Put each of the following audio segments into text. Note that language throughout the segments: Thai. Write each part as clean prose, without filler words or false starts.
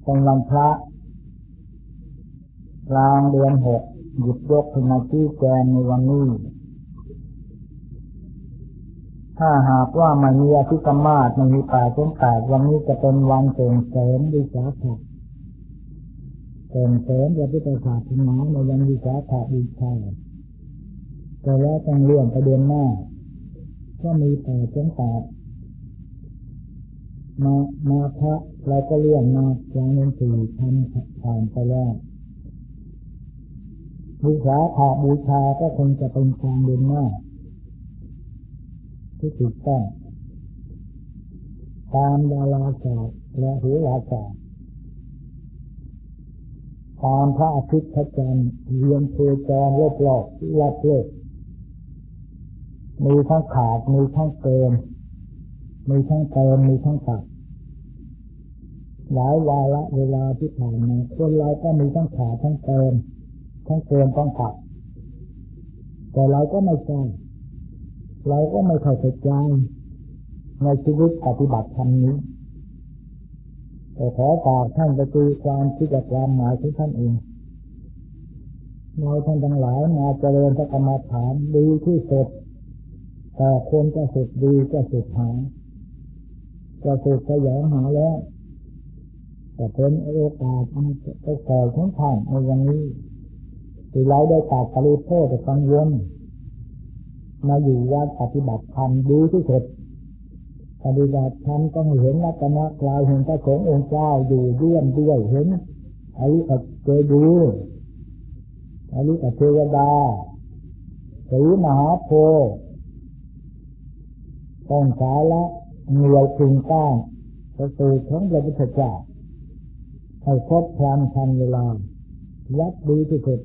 เป็นวันพระกลางเดือน6หยิบยกขึ้นมาชี้แจงในวันนี้ถ้าหากว่าไม่มีอภิกรรมาสไม่มีป่าต้นแตกวันนี้จะเป็นวันส่งเสริมวิสาขะส่งเสริมพระพุทธศาสนาในวันวิสาขบูชาแต่แล้วต้องเลื่อนประเด็นหน้าก็มีป่าต้นแตกมาพระเราก็เลื่อนมาอย่างนั้นผ่านไปแล้ววิสาขบูชาก็คงจะเป็นการเดินหน้าที่ถูกต้องตามดาราศาสตร์และโหราศาสตร์ตามพระอาทิตย์พระจันทร์เวียนโคจรรอบโลกมีทั้งขาดมีทั้งเกินมีทั้งเติมมีทั้งตัดหลายวาระเวลาที่ผ่านมาคนเราก็มีทั้งขาดทั้งเติมทั้งเกินทั้งตัดแต่เราก็ไม่ใช่เราก็ไม่เข้าใจในชีวิตปฏิบัติธรรมนี้แต่ขอฝากท่านไปตีความคิดความหมายของท่านเองเราท่านทั้งหลายมาเจริญพระกรรมฐานดีที่สุดแต่คนจะสุดดีก็สุดหาจะสุดขยันหาแล้วแต่เป็นโอกาสอันโอกาสของท่านในวันนี้ที่เราได้ตัดปริโภคแต่กังวลมาอยู่วัดปฏิบัติธรรมดีที่สุดปฏิบัติธรรมต้องเห็นรัตนกลายเห็นพระสงฆ์องค์เจ้าอยู่เยี่ยมด้วยเห็นอริยเจดีย์อริยเทวดาสีมหาโพธิ์ต้องสาระเหนียวถึงก้านประตูของพระพุทธเจ้าให้ครบครันทันเวลาวัดดีที่สุด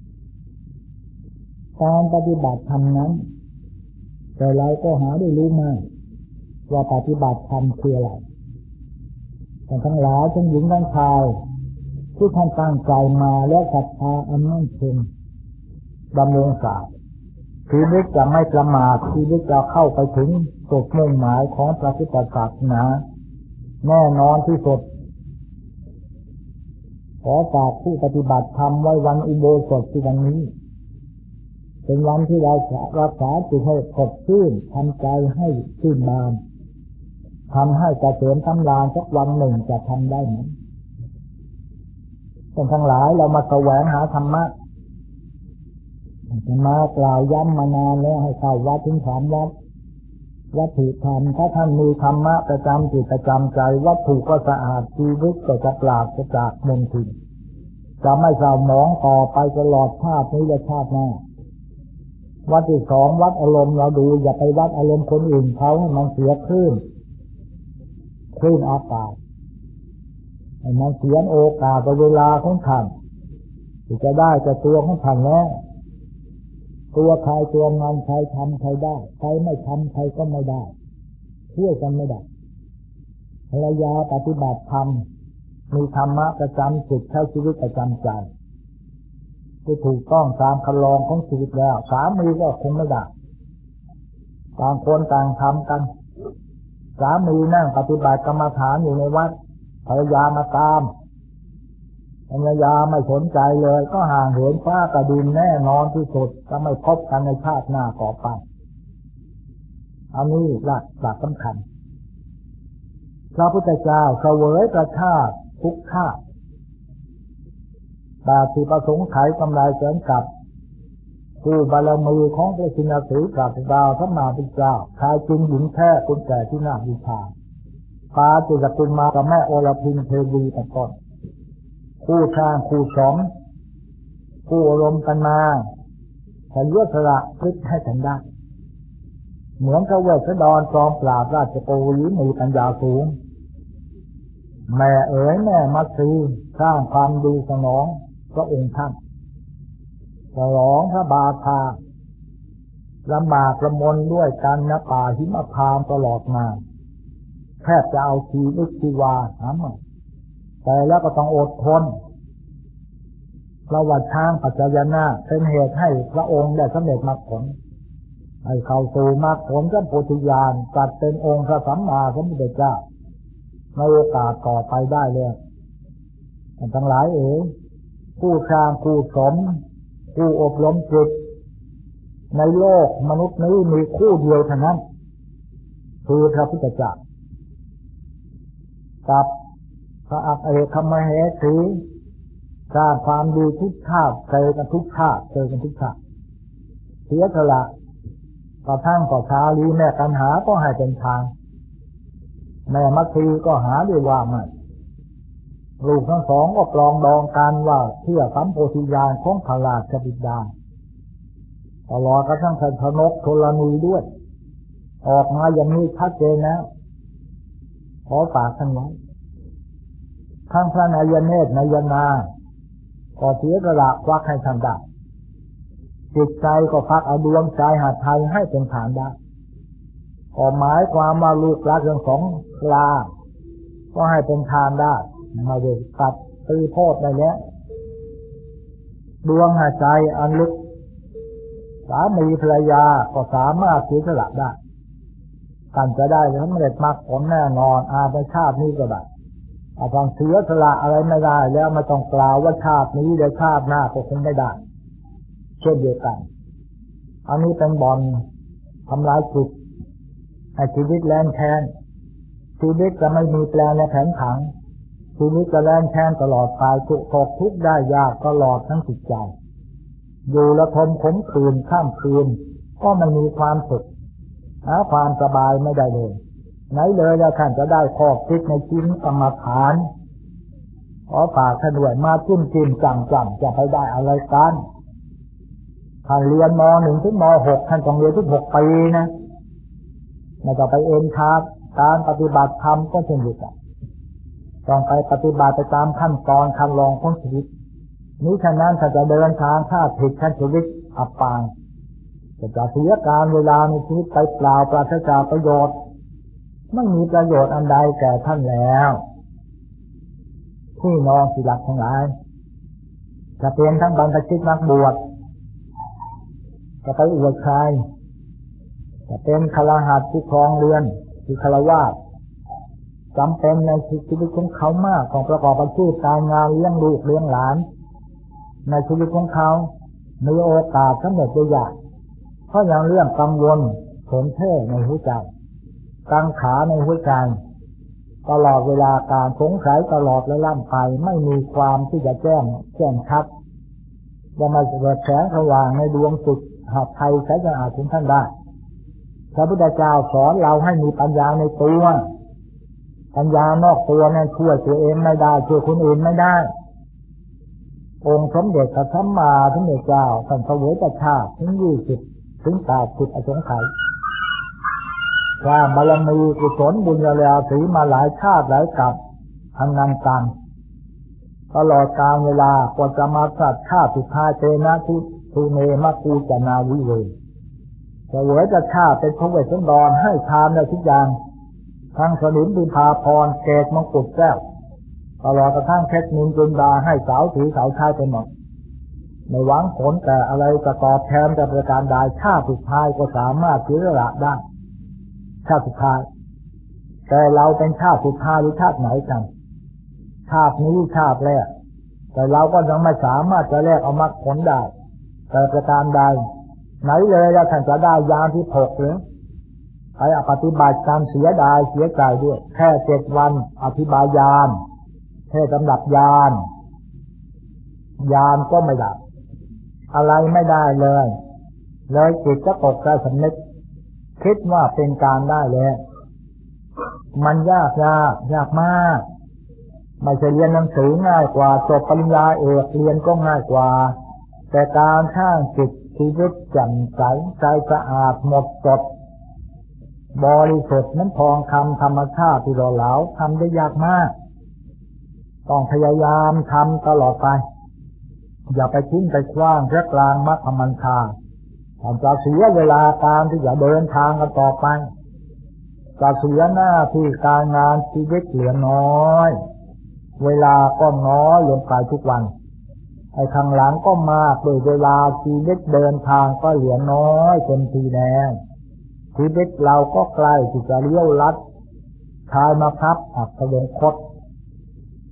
การปฏิบัติธรรมนั้นแต่เราก็หาได้รู้มากว่าปฏิบัติธรรมคืออะไรแต่ทั้งหลายทั้งหญิงทั้งชายที่ท่านตั้งใจมาและศรัทธาอันมั่นคงดำเนินศาสตร์ชีวิตจะไม่ประมาทชีวิตจะเข้าไปถึงจุดมุ่งหมายของพระพุทธศาสนาแน่นอนที่สุดขอฝากผู้ปฏิบัติธรรมไว้วันอุโบสถที่วันนี้เป็นวันที่เราจะรักษาจิตให้สดชื่นทำใจให้ชื่นบานทำให้เกษมทำลานสักวันหนึ่งจะทำได้ไหมท่านทั้งหลายเรามาแสวงหาธรรมะมากล่าวย้ำมานานแล้วให้เข้าวัดถึง3 วัดวัตถุธรรมถ้าท่านมีธรรมะประจำจิตประจำใจวัตถุก็สะอาดชีวิตก็จะปราศจากมลทินจะไม่เศร้าหมองต่อไปตลอดชาตินี้และชาติหน้าวัดที่2วัดอารมณ์เราดูอย่าไปวัดอารมณ์คนอื่นเขาให้มันเสียคลื่นอากาศให้มันเสียโอกาสเวลาของท่านที่จะได้จะตัวของท่านแล้วตัวใครตัวมันใครทำใครได้ใครไม่ทำใครก็ไม่ได้ช่วยกันไม่ได้ภรรยาปฏิบัติธรรมมีธรรมะประจำจิตใช้ชีวิตประจำใจที่ถูกต้องตามคันลองของชีวิตแล้วสามีก็คงไม่ได้ต่างคนต่างทำกันสามีนั่งปฏิบัติกรรมฐานอยู่ในวัดภรรยามาตามภรรยาไม่สนใจเลยก็ห่างเหินฟ้ากระดินแน่นอนที่สุดจะไม่พบกันในชาติหน้าต่อไปอันนี้หลักสำคัญพระพุทธเจ้าเสวยประชาติทุกชาติแต่ที่ประสงค์ไขกำไรแสนกับคือบารมีของพระชินสีกับดาวพระมหาพุทธเจ้าชายจริงหญิงแท้คนแก่ที่น่าบูชาฟ้าจุลตุมากับแม่อรพินเทวีแต่ก่อนคู่ช่างคู่สมคู่อารมณ์กันมาแต่เลือกสละพลิกให้ฉันได้เหมือนกับเวสสันดรจอมปราบราชโกวีมีปัญญาสูงแม่เอ๋ยแม่มัตสีสร้างความดีสนองพระองค์ท่านฉลองพระบาทาลำบากละมนด้วยกันณป่าหิมพานต์ตลอดมาแทบจะเอาชีวิตชีวาหามาแต่แล้วก็ต้องอดทนเพราะว่าช้างปัจจยนะเป็นเหตุให้พระองค์ได้สำเร็จมรรคผลให้เข้าสู่มรรคผลจนโพธิญาณจัดเป็นองค์พระสัมมาสัมพุทธเจ้าในโอกาสต่อไปได้เลยทั้งหลายผู้สร้างผู้สมผู้อบรมจิตในโลกมนุษย์นี้มีคู่เดียวเท่านั้นคือพระพุทธเจ้ากับพระอัครเอกมเหสีสร้างความดีทุกชาติเจอกันทุกชาติเสียสละกระทั่งก่อชาลีแม่กันหาก็ให้เป็นทางแม่มัคคีก็หาด้วยว่าไม่ลูกทั้งสองก็ปลองดองกันว่าเชื่อสัมโพธิญาณของพระราชบิดาตลอดกระทั่งท่านพนกธรณีด้วยออกมาอย่างนี้ชัดเจนแล้วขอฝากท่านไว้ทั้งพระนายเนตรนายนาก็เสียสละควักให้ท่านได้จิตใจก็พักเอาดวงใจหาไทยให้เป็นฐานได้ก็หมายความว่าลูกรักทั้งสองลาก็ให้เป็นทานได้ไม่ได้ตัดตีโพดในนี้ดวงหาใจอันลึกสามีภรรยาก็สามารถเสียสละได้กันจะได้สำเร็จมรรคผลแน่นอนในชาตินี้ก็ได้ทางเสียสละอะไรไม่ได้แล้วไม่ต้องกล่าวว่าชาตินี้หรือชาติหน้าก็คงไม่ได้เช่นเดียวกันอันนี้เป็นบ่อนทำลายจิตให้ชีวิตแล่นแค้นชีวิตจะไม่มีแปลนและแผนผังชีวิตจะแล่นแค้นตลอดไปทุกข์ทุกข์ได้ยากตลอดทั้งจิตใจอยู่ละทมขมขื่นข้ามคืนก็ไม่มีความสุขหาความสบายไม่ได้เลยไหนเลยแล้วท่านจะได้ข้อคิดในชิ้นกรรมฐานขอฝากท่านด้วยมาจิ้มจังจะไปได้อะไรกันท่านเรียนม.1 ถึงม.6 ท่านต้องเรียนทุก6 ปีนะไม่ต้องไปเอ็นทาการปฏิบัติธรรมก็เช่นเดียวกันต้องไปปฏิบัติไปตามขั้นตอนคันลองของชีวิตนี้ฉะนั้นถ้าจะเดินทางถ้าผิดขั้นชีวิตอับปางจะเสียการเวลาในชีวิตไปเปล่าปราศจากประโยชน์ไม่มีประโยชน์อันใดแก่ท่านแล้วที่น้องที่รักทั้งหลายจะเป็นทั้งบรรพชิตนักบวชจะไปอวดใครจะเป็นฆราวาสผู้ครองเรือนคือฆราวาสจำเป็นในชีวิตของเขามากของประกอบอาชีพการงานเลี้ยงลูกเลี้ยงหลานในชีวิตของเขามีโอกาสสำเร็จได้ยากเพราะอย่างเรื่องกังวลขนเท่ในหัวใจกังขาในหัวใจตลอดเวลาการสงสัยตลอดและล่ำไปไม่มีความที่จะแจ้งชัดจะมาเกิดแสงสว่างในดวงจิตหากใครใช้จะอาจถึงท่านได้พระพุทธเจ้าสอนเราให้มีปัญญาในตัวปัญญานอกตัวนั้นช่วยตัวเองไม่ได้ช่วยคนอื่นไม่ได้องค์สมเด็จพระสัมมาสัมพุทธเจ้าท่านเสวยพระชาติถึง20 ถึง 80 อสงไขยสร้างบารมีกุศลบุญญาราศีมาหลายชาติหลายกับทั้งนั้นกันตลอดกาลเวลากว่าจะมาสัตว์ชาติสุดท้ายเตนะทุเมมัคคูจนาวิเวเสวยพระชาติเป็นพระเวสสันดรให้ทานได้ทุกอย่างทั้งสนิมบุพาพรเกศมงกุฎแก้วตลอดกระทั่งเพชรนินจุนดาให้สาวถือสาวชายเป็นหมดไม่หวังผลแต่อะไรจะตอบแทนแต่ประการใดชาติสุดท้ายก็สามารถเสียสละได้ชาติสุดท้ายแต่เราเป็นชาติสุดท้ายหรือชาติไหนกันชาตินี้ชาติแรกแต่เราก็ยังไม่สามารถจะแลกเอามรรคผลได้แต่ประการใดไหนเลยแล้วท่านจะได้ยานที่6หรือไปปฏิบัติการเสียดายเสียใจด้วยแค่7 วันอธิบายยานแค่สำหรับยานก็ไม่ได้อะไรไม่ได้เลยจิตก็ตกใจสำนึกคิดว่าเป็นการได้แล้วมันยากมากไม่ใช่เรียนหนังสือง่ายกว่าจบปริญญาเอกเรียนก็ง่ายกว่าแต่การสร้างจิตชีวิตแจ่มใสใจสะอาดหมดจดบริสุทธิ์นั้นทองคำธรรมชาติที่หล่อเหลาทำได้ยากมากต้องพยายามทำตลอดไปอย่าไปทิ้งไปคว้างแค่กลางมรรคมัญชาจะเสียเวลาการที่จะเดินทางกันต่อไปจะเสียหน้าที่การงานชีวิตเหลือน้อยเวลาก็น้อยลงไปทุกวันไอ้ข้างหลังก็มากโดยเวลาชีวิตเดินทางก็เหลือน้อยเต็มทีแล้วชีวิตเราก็ใกล้ที่จะเลี้ยวลัดชายมาพับอักขวงคต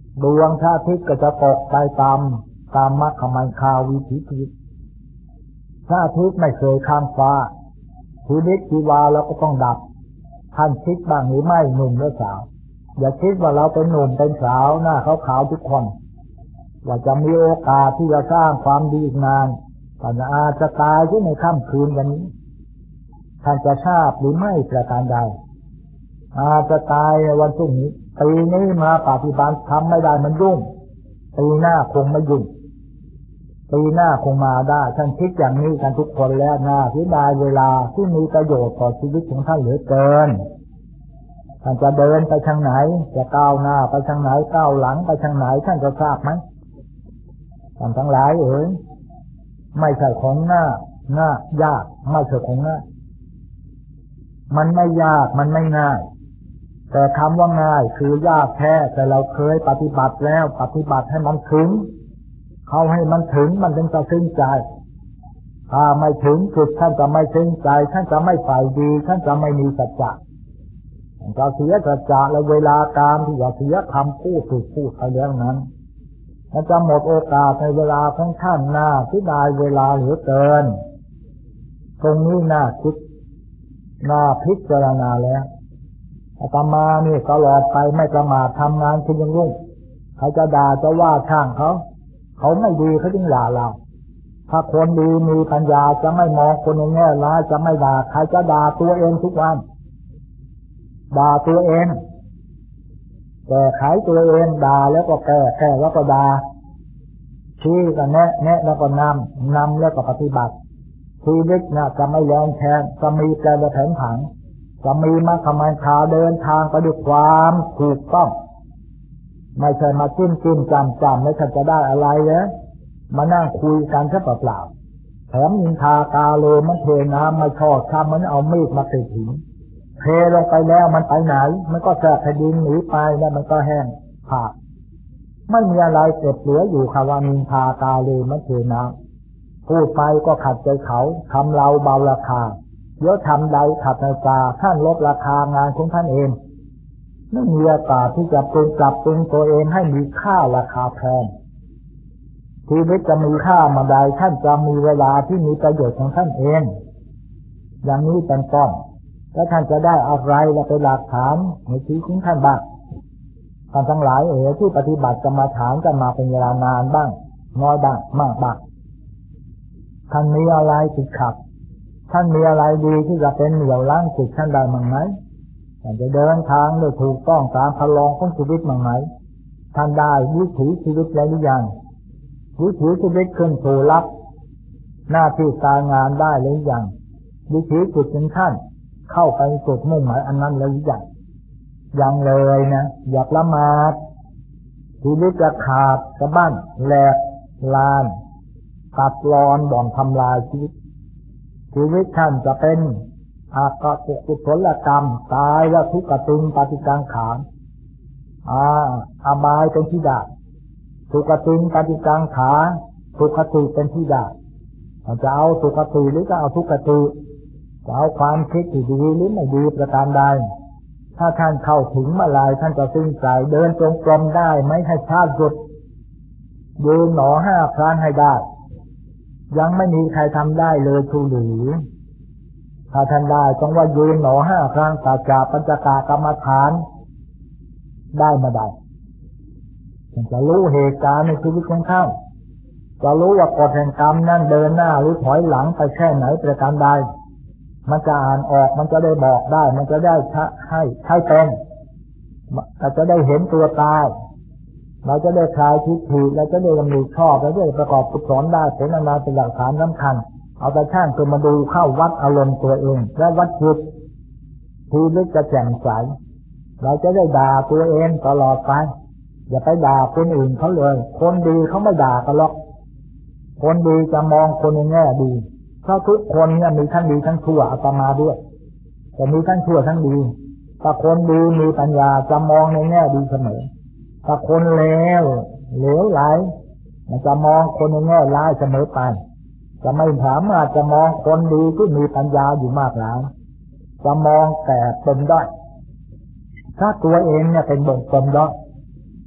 ดวงพระอาทิตย์ก็จะตกไปตามมรรคมันคาวิถีชีวิตพระอาทิตย์ไม่เคยข้ามฟ้าชีวิตชีวาเราก็ต้องดับท่านคิดบ้างหรือไม่หนุ่มหรือสาวอย่าคิดว่าเราเป็นหนุ่มเป็นสาวหน้าขาวๆทุกคนว่าจะมีโอกาสที่จะสร้างความดีอีกนานท่านอาจจะตายที่ในค่ำคืนวันนี้ท่านจะทราบหรือไม่ประการใดอาจจะตายในวันพรุ่งนี้ปีนี้มาปฏิบัติทำไม่ได้มันยุ่งปีหน้าคงไม่ยุ่งปีหน้าคงมาได้ท่านคิดอย่างนี้กันทุกคนแล้วนะที่ได้เวลาที่มีประโยชน์ต่อชีวิตของท่านเหลือเกินท่านจะเดินไปทางไหนจะก้าวหน้าไปทางไหนก้าวหลังไปทางไหนท่านจะทราบไหมท่านทั้งหลายไม่ใช่ของง่ายยากไม่ใช่ของง่ายมันไม่ยากมันไม่ง่ายแต่คำว่าง่ายคือยากแท้แต่เราเคยปฏิบัติแล้วปฏิบัติให้มันถึงเขาให้มันถึงมันถึงจะซึ้งใจถ้าไม่ถึงจุดท่านจะไม่ซึ้งใจท่านจะไม่ฝ่ายดีท่านจะไม่มีสัจจะท่านจะเสียสัจจะและเวลาการที่จะเสียคำพูดถูกพูดไปแล้วนั้นมันจะหมดโอกาสในเวลาของท่านหน้าที่ได้เวลาเหลือเกินตรงนี้น่าคิดน่าพิจารณาแล้วอาตมานี่ตลอดไปไม่ประมาททำงานคุณยังรุ่งใครจะด่าจะว่าช่างเขาไม่ดีเขาจึงด่าเราถ้าคนดีมีปัญญาจะไม่มองคนในแง่ร้ายจะไม่ด่าใครจะด่าตัวเองทุกวันด่าตัวเองแก้ไขตัวเองด่าแล้วก็แก้แล้วก็ด่าชี้ก็แนะแล้วก็นำแล้วก็ปฏิบัติชีวิตน่ะจะไม่แรงแทงจะมีแปลแผนผังจะมีมรรคมันคาเดินทางไปด้วยความถูกต้องไม่ใช่มาจิ้มจำแล้วท่านจะได้อะไรเนี่ยมานั่งคุยกันแค่เปล่าแถมนินทากาโลมันเทน้ำมาชอดทำมันเอามีดมาติดหินเทลงไปแล้วมันไปไหนมันก็แสบแผ่นดินหนีไปแล้วมันก็แห้งผากไม่มีอะไรเก็บเหลืออยู่คำว่านินทากาโลมันเทน้ำพูดไปก็ขัดใจเขาทำเราเบาราคาเดี๋ยวทำใดขัดในตาท่านลดราคางานของท่านเองไม่มีโอกาสที่จะปรับปรุงตัวเองให้มีค่าราคาแพงชีวิตจะมีค่ามาใดท่านจะมีเวลาที่มีประโยชน์ของท่านเองอย่างนี้เป็นต้นแล้วท่านจะได้อะไรและเป็นหลักฐานในชีวิตของท่านบ้างท่านทั้งหลายที่ปฏิบัติกรรมฐานกันมาเป็นเวลานานบ้างน้อยบ้างมากบ้างท่านมีอะไรติดขัดท่านมีอะไรดีที่จะเป็นเหนี่ยวรั้งจิตท่านได้มั้งไหมท่านจะเดินทางโดยถูกต้องตามพลองของชีวิตมั้งไหมท่านได้วิถีชีวิตแล้วหรือยังวิถีชีวิตขึ้นสู่รับหน้าที่การงานได้หรือยังวิถีจิตของท่านเข้าไปจุดมุ่งหมายอันนั้นแล้วหรือยังเลยนะอย่าประมาทชีวิตจะขาดสะบั้นแหลกลานตัดรอนบ่อนทำลายชีวิตท่านจะเป็นอกุศลกรรมตายแล้วทุกขติงปฏิกังขานอบายเป็นที่ด่าทุกขติงปฏิกังขาทุกขติเป็นที่ด่าจะเอาทุกขติหรือจะเอาทุกขติจะเอาความคิดที่ดีหรือไม่ดีประการใดถ้าท่านเข้าถึงเมื่อไรท่านจะซึ้งใจเดินจงกรมได้ไม่ให้ชาติหยุดยืนหนอ5 ครั้งให้ได้ยังไม่มีใครทำได้เลยทูหรือถ้าท่านได้ต้องว่ายืนหนอ5 ครั้งตาจาปัญจกากรรมฐานได้มาได้ท่านจะรู้เหตุการณ์ในชีวิตของท่านจะรู้ว่ากฎแห่งกรรมนั่นเดินหน้าหรือถอยหลังไปแค่ไหนประการใดมันจะอ่านออกมันจะได้บอกได้มันจะได้ให้เป็นเราจะได้เห็นตัวตายเราจะได้คลายทิฏฐิเราจะได้ดำริชอบเราจะได้ประกอบกุศลได้ผลอนาเป็นหลักฐานสำคัญเอาแต่ช่างตัวมาดูเข้าวัดอารมณ์ตัวเองและวัดจิตชีวิตจะแจ่มใสเราจะได้ด่าตัวเองตลอดไปอย่าไปด่าคนอื่นเขาเลยคนดีเขาไม่ด่ากันหรอกคนดีจะมองคนในแง่ดีถ้าทุกคนเนี่ยมีทั้งดีทั้งชั่วอาตมาด้วยแต่มีทั้งชั่วทั้งดีถ้าคนดีมีปัญญาจะมองในแง่ดีเสมอถ้าคนเลวไหลมันจะมองคนในแง่ร้ายเสมอไปจะไม่สามารถจะมองคนดีที่มีปัญญาอยู่มากหลายจะมองแต่เป็นด้อยถ้าตัวเองเนี่ยเป็นบ่งเป็นด้อย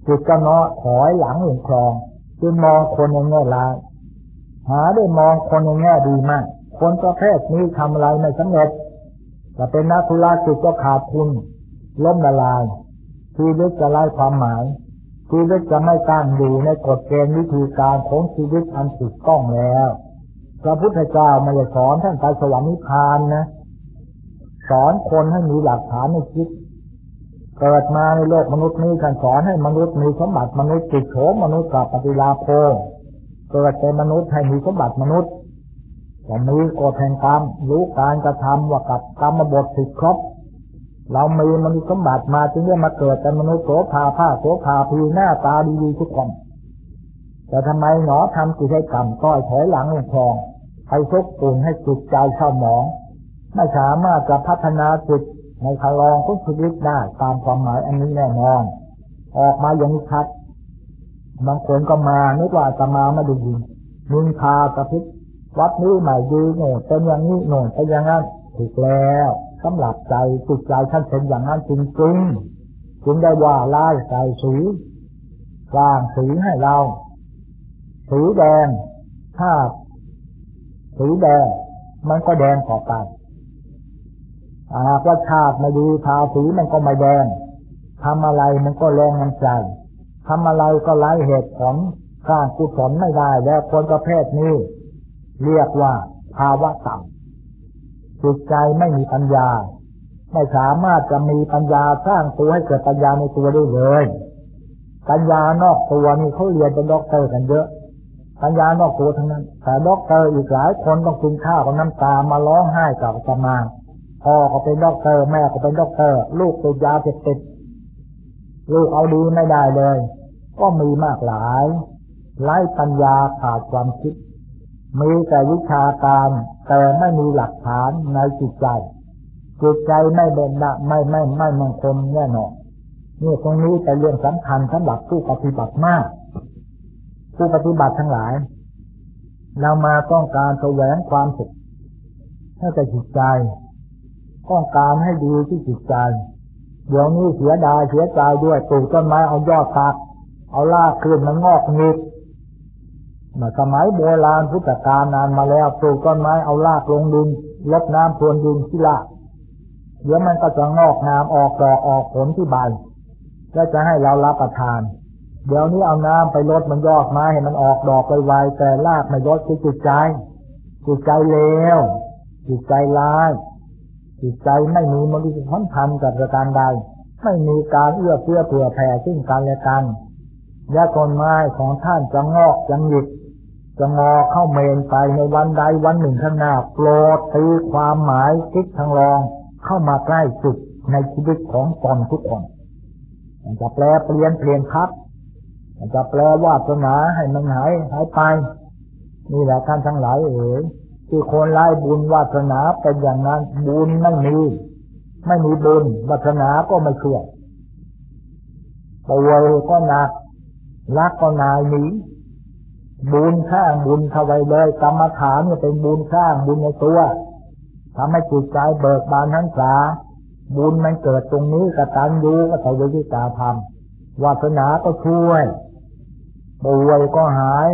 จิตก็เนาะถอยหลังลงคลองจึงมองคนในแง่ร้ายหาได้มองคนในแง่ดีมากคนประเภทนี้ทำอะไรไม่สำเร็จจะเป็นนักธุรกิจก็ขาดทุนล้มละลายชีวิตจะไร้ความหมายชีวิตจะไม่ตั้งอยู่ในกฎเกณฑ์วิธีการของชีวิตอันถูกต้องแล้วพระพุทธเจ้าไม่ได้สอนท่านไปสวรรค์นิพพานนะสอนคนให้มีหลักฐานในชีวิตเกิดมาในโลกมนุษย์นี้ท่านสอนให้มนุษย์มีสมบัติมนุษย์ติดโฉมมนุษย์กับปฏิลาโภเกิดเป็นมนุษย์ให้มีสมบัติมนุษย์แต่มีกฎแห่งกรรมรู้การกระทำว่ากับกรรมบทสิบครบเรามีมนุษย์สมบัติมาจึงได้มาเกิดเป็นมนุษย์โสภาผ้าโสภาพีหน้าตาดีๆทุกคนแต่ทำไมหนอทำกิจกรรมต้อยถอยหลังลงคลองไปซุกตุนให้จิตใจเศร้าหมองไม่สามารถจะพัฒนาจิตในคลองของชีวิตได้ตามความหมายอันนี้แน่นอนออกมาอย่างนี้ชัดบางคนก็มานึกว่าจะมาไม่ดูดีนินทากระพริบวัดนี้ใหม่ดีโน่นเป็นอย่างนี้โน่นเป็นอย่างนั้นถูกแล้วสำหรับใจจิตใจท่านเป็นอย่างนั้นจริงๆจึงได้ว่าไล่ใส่สีวางสีให้เราสีแดงถ้าสีแดงมันก็แดงต่อไปหากว่าชาติไม่ดีทาสีมันก็ไม่แดงทำอะไรมันก็แรงน้ำใจทำอะไรก็ไร้เหตุผลสร้างกุศลไม่ได้แล้วคนประเภทนี้เรียกว่าภาวะต่ำจิตใจไม่มีปัญญาไม่สามารถจะมีปัญญาสร้างตัวให้เกิดปัญญาในตัวได้เลยปัญญานอกตัวนี่เขาเรียนเป็นด็อกเตอร์กันเยอะปัญญานอกตัวทั้งนั้นแต่ด็อกเตอร์อีกหลายคนต้องกินข้าวกับน้ำตามาร้องไห้กับอาตมาพ่อก็เป็นด็อกเตอร์แม่ก็เป็นด็อกเตอร์ลูกติดยาเสพติดลูกเอาดีไม่ได้เลยก็มีมากหลายไร้ปัญญาขาดความคิดมีแต่วิชาการแต่ไม่มีหลักฐานในจิตใจจิตใจไม่เป็นไม่มั่นคงแน่นอนนี่ตรงนี้เป็นเรื่องสำคัญสำหรับผู้ปฏิบัติมากผู้ปฏิบัติทั้งหลายเรามาต้องการแสวงความสุขให้กับจิตใจต้องการให้ดีที่จิตใจเดี๋ยวนี้เสียดายเสียใจด้วยปลูกต้นไม้เอายอดตัดเอารากขึ้นมันงอกงิกเมื่อสมัยโบราณพุทธกาลนานมาแล้วปลูกต้นไม้เอารากลงดินรดน้ำพรวนดินที่รากเดี๋ยวมันก็จะงอกงามออกดอกออกผลที่ใบแล้วจะให้เรารับประทานเดี๋ยวนี้เอาน้ำไปรดมันยอดไม้ให้มันออกดอกไวๆแต่รากไม่รดคือจิตใจเลวจิตใจร้ายจิตใจไม่มีมรรคผลธรรมกับประการใดไม่มีการเอื้อเฟื้อเผื่อแผ่ซึ่งกันและกันและต้นไม้ของท่านจะงอกจะหยิกจะงอเข้าเมนไปในวันใดวันหนึ่งข้างหน้าโปรดตีความหมายคิดทางรองเข้ามาใกล้จุดในชีวิตของตนทุกคนมันจะแปลเปลี่ยนพักมันจะแปลวาสนาให้มันหายไปนี่แหละท่านทั้งหลายที่คนไร้บุญวาสนาเป็นอย่างนั้นบุญไม่มีบุญวาสนาก็ไม่เชื่อป่วยก็หนักรักก็นายหนีบุญสร้างบุญเข้าไปเลยกรรมฐานเนี่ยเป็นบุญสร้างบุญในตัวทำให้จิตใจเบิกบานทั้งสาบุญมันเกิดตรงนี้กตัญญูก็ใส่วิธีการทำวาสนาก็ช่วยป่วยก็หาย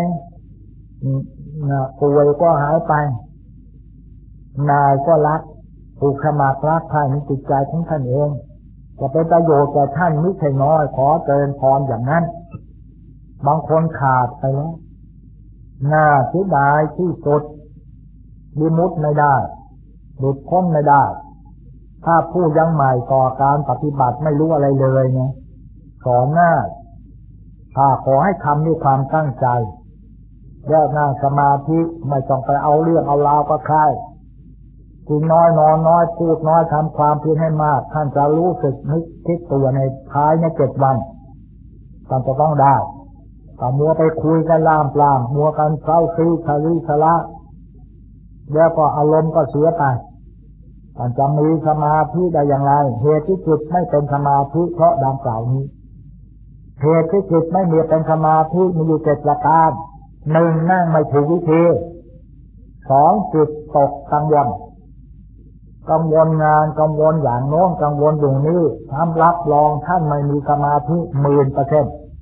ไปนายก็รักผูกขมักรักใคร่ในจิตใจของท่านเองจะเป็นประโยชน์แก่ท่านไม่ใช่น้อยขอเจริญพรอย่างนั้นบางคนขาดไปแล้วน่าเสียดายที่สุดวิมุตติไม่ได้หลุดพ้นไม่ได้ถ้าผู้ยังใหม่ต่อการปฏิบัติไม่รู้อะไรเลยเนี่ยสอนหน้าถ้าขอให้ทำด้วยความตั้งใจแล้วนั่งสมาธิไม่ต้องไปเอาเรื่องเอาราวกับใครกินน้อยนอนน้อยพูดน้อยทำความเพียรให้มากท่านจะรู้สึกนึกคิดตัวในท้ายใน7 วันท่านจะต้องได้ถ้ามัวไปคุยกันล่ามปลามมัวกันเศร้าซีทะลีทะละแล้วก็อารมณ์ก็เสียไปท่านจะมีสมาธิได้อย่างไรเหตุที่จิตไม่เป็นสมาธิเพราะดังกล่าวนี้เหตุที่จิตไม่มีเป็นสมาธิมีอยู่7 ประการ 1นั่งไม่ถูกวิธี2จิตตกกังวลงานกังวลอย่างโน้นกังวลอย่างนี้ทำรับรองท่านไม่มีสมาธิ 10,000%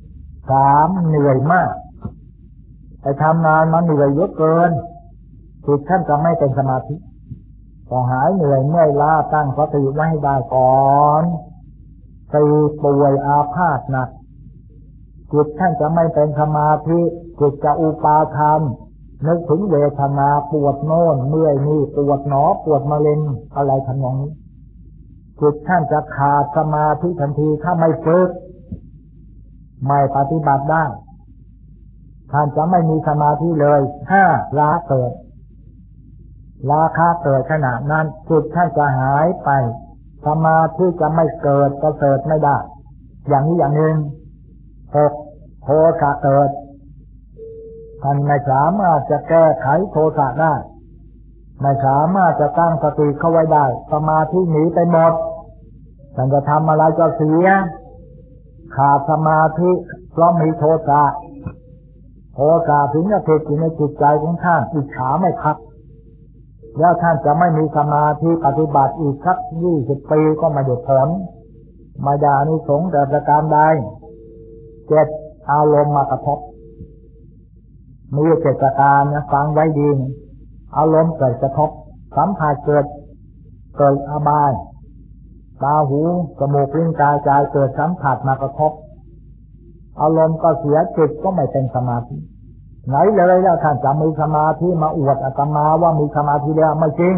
3เหนื่อยมากไปทำงานมาเหนื่อยเยอะเกินจิตท่านจะไม่เป็นสมาธิพอหายเหนื่อยเมื่อยล้าตั้งสติไว้ให้ได้ก่อนป่วยอาพาธหนักจิตท่านจะไม่เป็นสมาธิจิตจะอุปาทานนึกถึงเวทนาปวดโน่นเมื่อยนี่ปวดหนอปวดมะเร็งอะไรทำนองนี้จิตท่านจะขาดสมาธิทันทีถ้าไม่ฝึกไม่ปฏิบัติได้ท่านจะไม่มีสมาธิเลยถ้าราคะเกิดราคะเกิดขณะนั้นจิตท่านจะหายไปสมาธิจะไม่เกิดประเสริฐไม่ได้อย่างนี้อย่างหนึ่ง6โทสะเกิดท่านไม่สามารถจะแก้ไขโทสะได้ไม่สามารถจะตั้งสติเข้าไว้ได้สมาธิหนีไปหมดท่านจะทำอะไรก็เสียขาดสมาธิเพราะมีโทสะถึงจะติดอยู่ในจิตใจของท่านอิจฉาไม่พักแล้วท่านจะไม่มีสมาธิปฏิบัติอีกสัก20 ปีก็ไม่ได้ผลไม่ได้อานิสงส์แต่ประการใด7อารมณ์มากระทบมี7ประการนะฟังไว้ดีอารมณ์เกิดกระทบสัมผัสเกิดอบายตาหูจมูกลิ้นกายใจเกิดสัมผัสมากระทบอารมณ์ก็เสียจิตก็ไม่เป็นสมาธิไหนเลยแล้วท่านจะมีสมาธิมาอวดอาตมาว่ามีสมาธิแล้วไม่จริง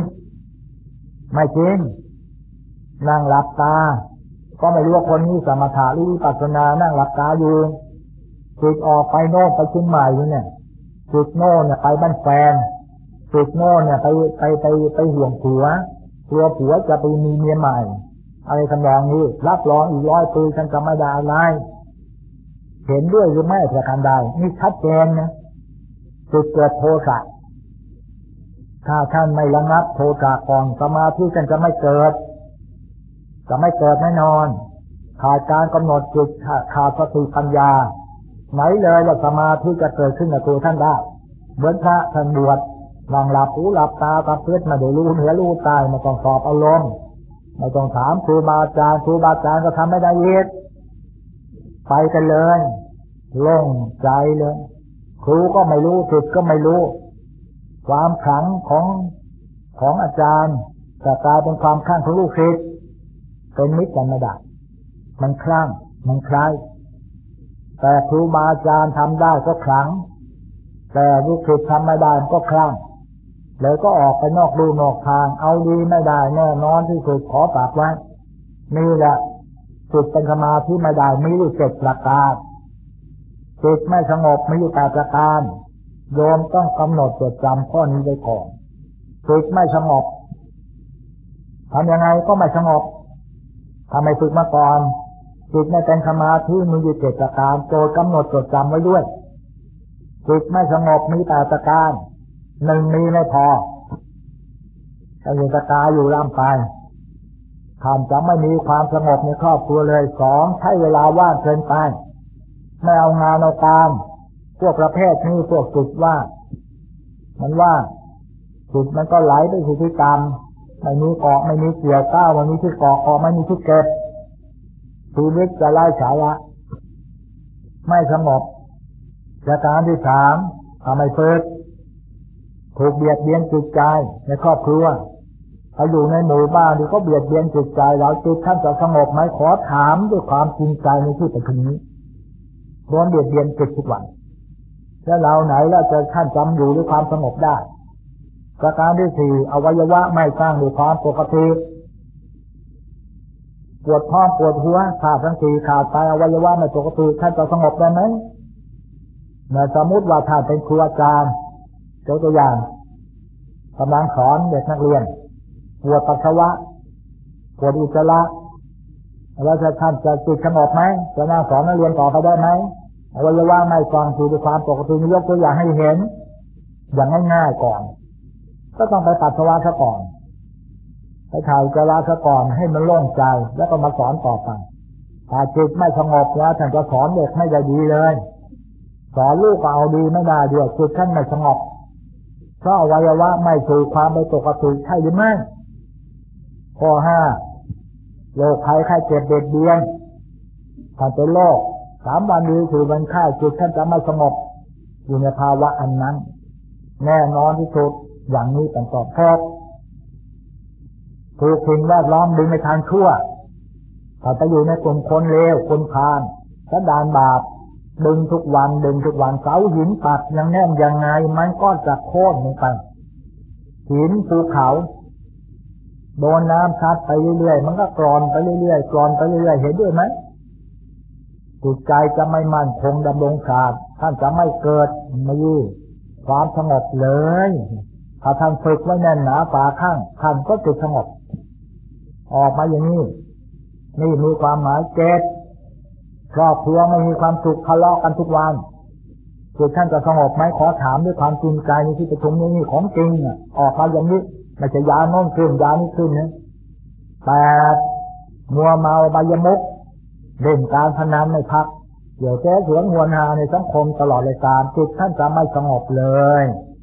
นั่งหลับตาก็ไม่รู้ว่าคนนี้สมถะหรือวิปัสสนานั่งหลับตาอยู่จิตออกไปโน่นไปเชียงใหม่เนี่ยจิตโน่นเนี่ยไปบ้านแฟนจิตโน่นเนี่ยไปห่วงผัวกลัวผัวจะไปมีเมียใหม่อะไรทำนองนี้รับรองอีก100 ปีฉันจะไม่ได้อะไรเห็นด้วยหรือไม่ประการใดนี่ชัดเจนนะจุดเกิดโทสะถ้าท่านไม่ระงับโทสะก่อนสมาธิท่านจะไม่เกิดแน่นอนขาดการกำหนดจิตขาดสติปัญญาไหนเลยแล้วสมาธิจะเกิดขึ้นในตัวท่านได้เหมือนพระท่านบวชนั่งหลับหูหลับตาตาเพื่อนมาได้รู้เหนือรู้ใต้ไม่ต้องสอบอารมณ์ไม่ต้องถามครูบาอาจารย์ก็ทำไม่ได้เย็ดไปกันเลยโล่งใจเลยครูก็ไม่รู้ศิษย์ก็ไม่รู้ความขลังของอาจารย์แต่กลายเป็นความขลังของลูกศิษย์เป็นมิตรกันไม่ได้มันคลั่งมันคล้ายแต่ครูบาอาจารย์ทำได้ก็ขลังแต่ลูกศิษย์ทำไม่ได้ก็คลั่งเลยก็ออกไปนอกลู่นอกทางเอาดีไม่ได้แน่นอนที่สุดขอฝากไว้นี่แหละจิตเป็นสมาธิไม่ได้มีอยู่7ประการจิตไม่สงบมีอยู่8ประการโยมต้องกำหนดจดจำข้อนี้ไว้ก่อนจิตไม่สงบทำยังไงก็ไม่สงบถ้าไม่ฝึกมาก่อนจิตไม่เป็นสมาธิมีอยู่7ประการโจทย์กำหนดจดจำไว้ด้วยจิตไม่สงบมี8ประการ1มีไม่พอถ้าอยู่ตะกายอยู่ล่ำไปท่านจะไม่มีความสงบในครอบครัวเลย2ใช้เวลาว่างเกินไปไม่เอางานเอาการพวกประเภทนี้พวกจิตว่ามันว่าจิตมันก็ไหลไปสู่ที่กรรมไม่มีเกาะไม่มีเกี่ยวก้าวไม่มีที่เกาะไม่มีที่เก็บชีวิตจะไร้สาระไม่สงบประการที่3ทำให้ฝึกถูกเบียดเบียนจิตใจในครอบครัวถ้าอยู่ในหมู่บ้านที่เขาเบียดเบียนจิตใจเราจิตท่านจะสงบไหมขอถามด้วยความจริงใจในที่ประชุมนี้โดนเบียดเบียนจิตทุกวันแล้วเราไหนแล้วจะท่านจำอยู่ด้วยความสงบได้ประการที่4อวัยวะไม่สร้างด้วยความปกติปวดท้องปวดหัวขาดทั้ง4ขาดไปอวัยวะไม่ปกติท่านจะสงบได้ไหมสมมติว่าท่านเป็นครูอาจารย์ยกตัวอย่างกำลังสอนเด็กนักเรียนปวดปัสสาวะปวดอุจจาระแล้วท่านจะจิตสงบไหมจะนั่งสอนนักเรียนต่อไปได้ไหมอวัยวะไม่ฟังคือด้วยความปกติยกตัวอย่างให้เห็นอย่างง่ายๆก่อนก็ต้องไปปัสสาวะซะก่อนไปถ่ายอุจจาระซะก่อนให้มันโล่งใจแล้วก็มาสอนต่อไปถ้าจิตไม่สงบแล้วท่านจะสอนเด็กไม่ได้ดีเลยสอนลูกก็เอาดีไม่ได้ด้วยจิตท่านไม่สงบเพราะอวัยวะไม่สู่ความเป็นปกติใช่หรือไม่ข้อ5โรคภัยไข้เจ็บเบียดเบียนถ้าเป็นโรค 3 วันดี4 วันไข้จิตท่านจะไม่สงบอยู่ในภาวะอันนั้นแน่นอนที่สุดอย่างนี้เป็นต้นเพราะถูกสิ่งแวดล้อมดึงในทางชั่วถ้าไปอยู่ในกลุ่มคนเลวคนพาลสันดานบาปดึงทุกวันเสาหินปักยังแน่นยังไงมันก็จะโค่นลงไปหินภูเขาโดนน้ำซัดไปเรื่อยๆมันก็กรอนไปเรื่อยๆเห็นด้วยไหมจิตใจจะไม่มั่นคงดำรงขาดท่านจะไม่เกิดมีความสงบเลยถ้าท่านฝึกไว้แน่นหนาฝ่าข้างท่านก็จะสงบออกมาอย่างนี้นี่มีความหมายเจ็ดครอบครัวไม่มีความสุขทะเลาะกันทุกวันจิตท่านจะสงบไหมขอถามด้วยความจริงใจในที่ประชุมนี้ของจริงออกมาอย่างนี้ไม่ใช่ยาโน่นขึ้นยานี้ขึ้นนะ8มัวเมาอบายมุขเล่นการพนันไม่พักเดี๋ยวแก้เสียงหวนหาในสังคมตลอดรายการจิตท่านจะไม่สงบเลย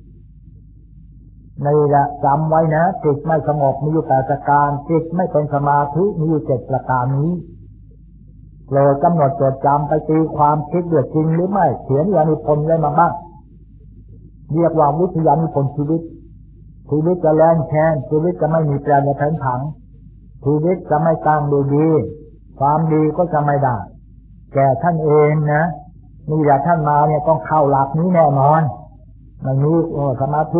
นี่แหละจำไว้นะจิตไม่สงบมีอยู่แต่ประการจิตไม่เป็นสมาธิมีอยู่7 ประการนี้เลยกำหนดจดจำไปตีความคิดเดือดจริงหรือไม่เขียนยานิพนธ์ได้มาบ้างเรียกว่าวิทยานิพนธ์ชีวิตจะแล่นแค้นชีวิตจะไม่มีแปรในแผนผังชีวิตจะไม่ตั้งโดยดีความดีก็จะไม่ได้แก่ท่านเองนะนี่แหละท่านมาเนี่ยต้องเข้าหลักนี้แน่นอนไม่มีสมาธิ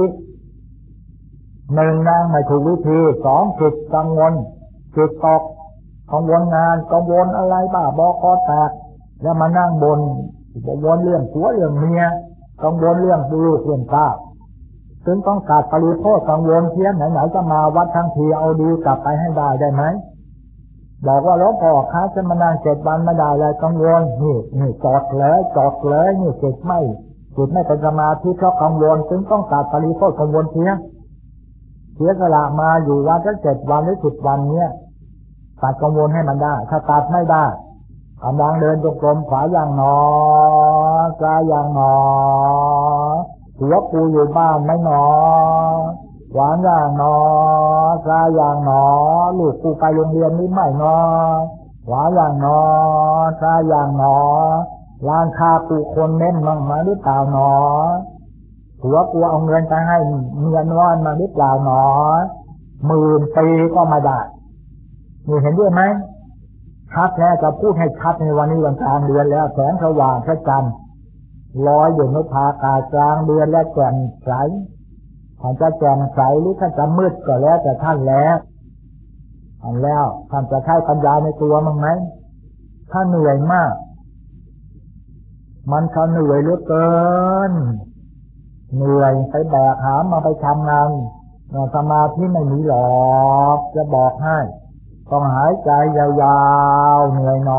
1นั่งไม่ถูกวิธี2จิตกังวลจิตตกกังวลงานกังวลอะไรบ้าบอคอแตกแล้วมานั่งบนกังวลเรื่องผัวเรื่องเมียกังวลเรื่องลูกเรื่องเต้าจึงต้องตัดปริโภคกังวลเพี้ยนไหนๆจะมาวัดทั้งทีเอาดีกลับไปให้ได้ไหมบอกว่าหลวงพ่อค้าจะมานั่ง7 วันไม่ได้เลยกังวลนี่จอดเลยนี่จิตไม่เป็นสมาธิเพราะกังวลจึงต้องตัดปริโภคกังวลเสียสละมาอยู่วัดทั้ง7 วันหรือ10 วันเนี้ยตัดกังวลให้มันได้ถ้าตัดไม่ได้กำลังเดินจงกรมขวาอย่างหนอซ้ายอย่างหนอหัวปูอยู่บ้านไม่หนอขวาอย่างหนอซ้ายอย่างหนอลูกปูไปโรงเรียนนี่ไม่หนอขวาอย่างหนอซ้ายอย่างหนอร้านค้าปูคนเน้นมั่งมาหรือเปล่าหนอหัวปูเอาเงินไปให้เมียน้อยมาหรือเปล่าหนอ10,000 ปีก็ไม่ได้นี่เห็นด้วยไหมชัดแล้วจะพูดให้ชัดในวันนี้วันกลางเดือนแล้วแสงสว่างพระจันทร์ลอยอยู่ในภากาศกลางเดือนและแจ่มใสท่านจะแจ่มใสหรือท่านจะมืดก็แล้วแต่ท่านแล้วท่านจะใช้ปัญญาในตัวมั้งไหมถ้าเหนื่อยมากมันเขาเหนื่อยเหลือเกินเหนื่อยไปแบกหามมาไปทำงานสมาธิไม่มีหรอกจะบอกให้ต้องหายใจยาวๆเหนื่อยหน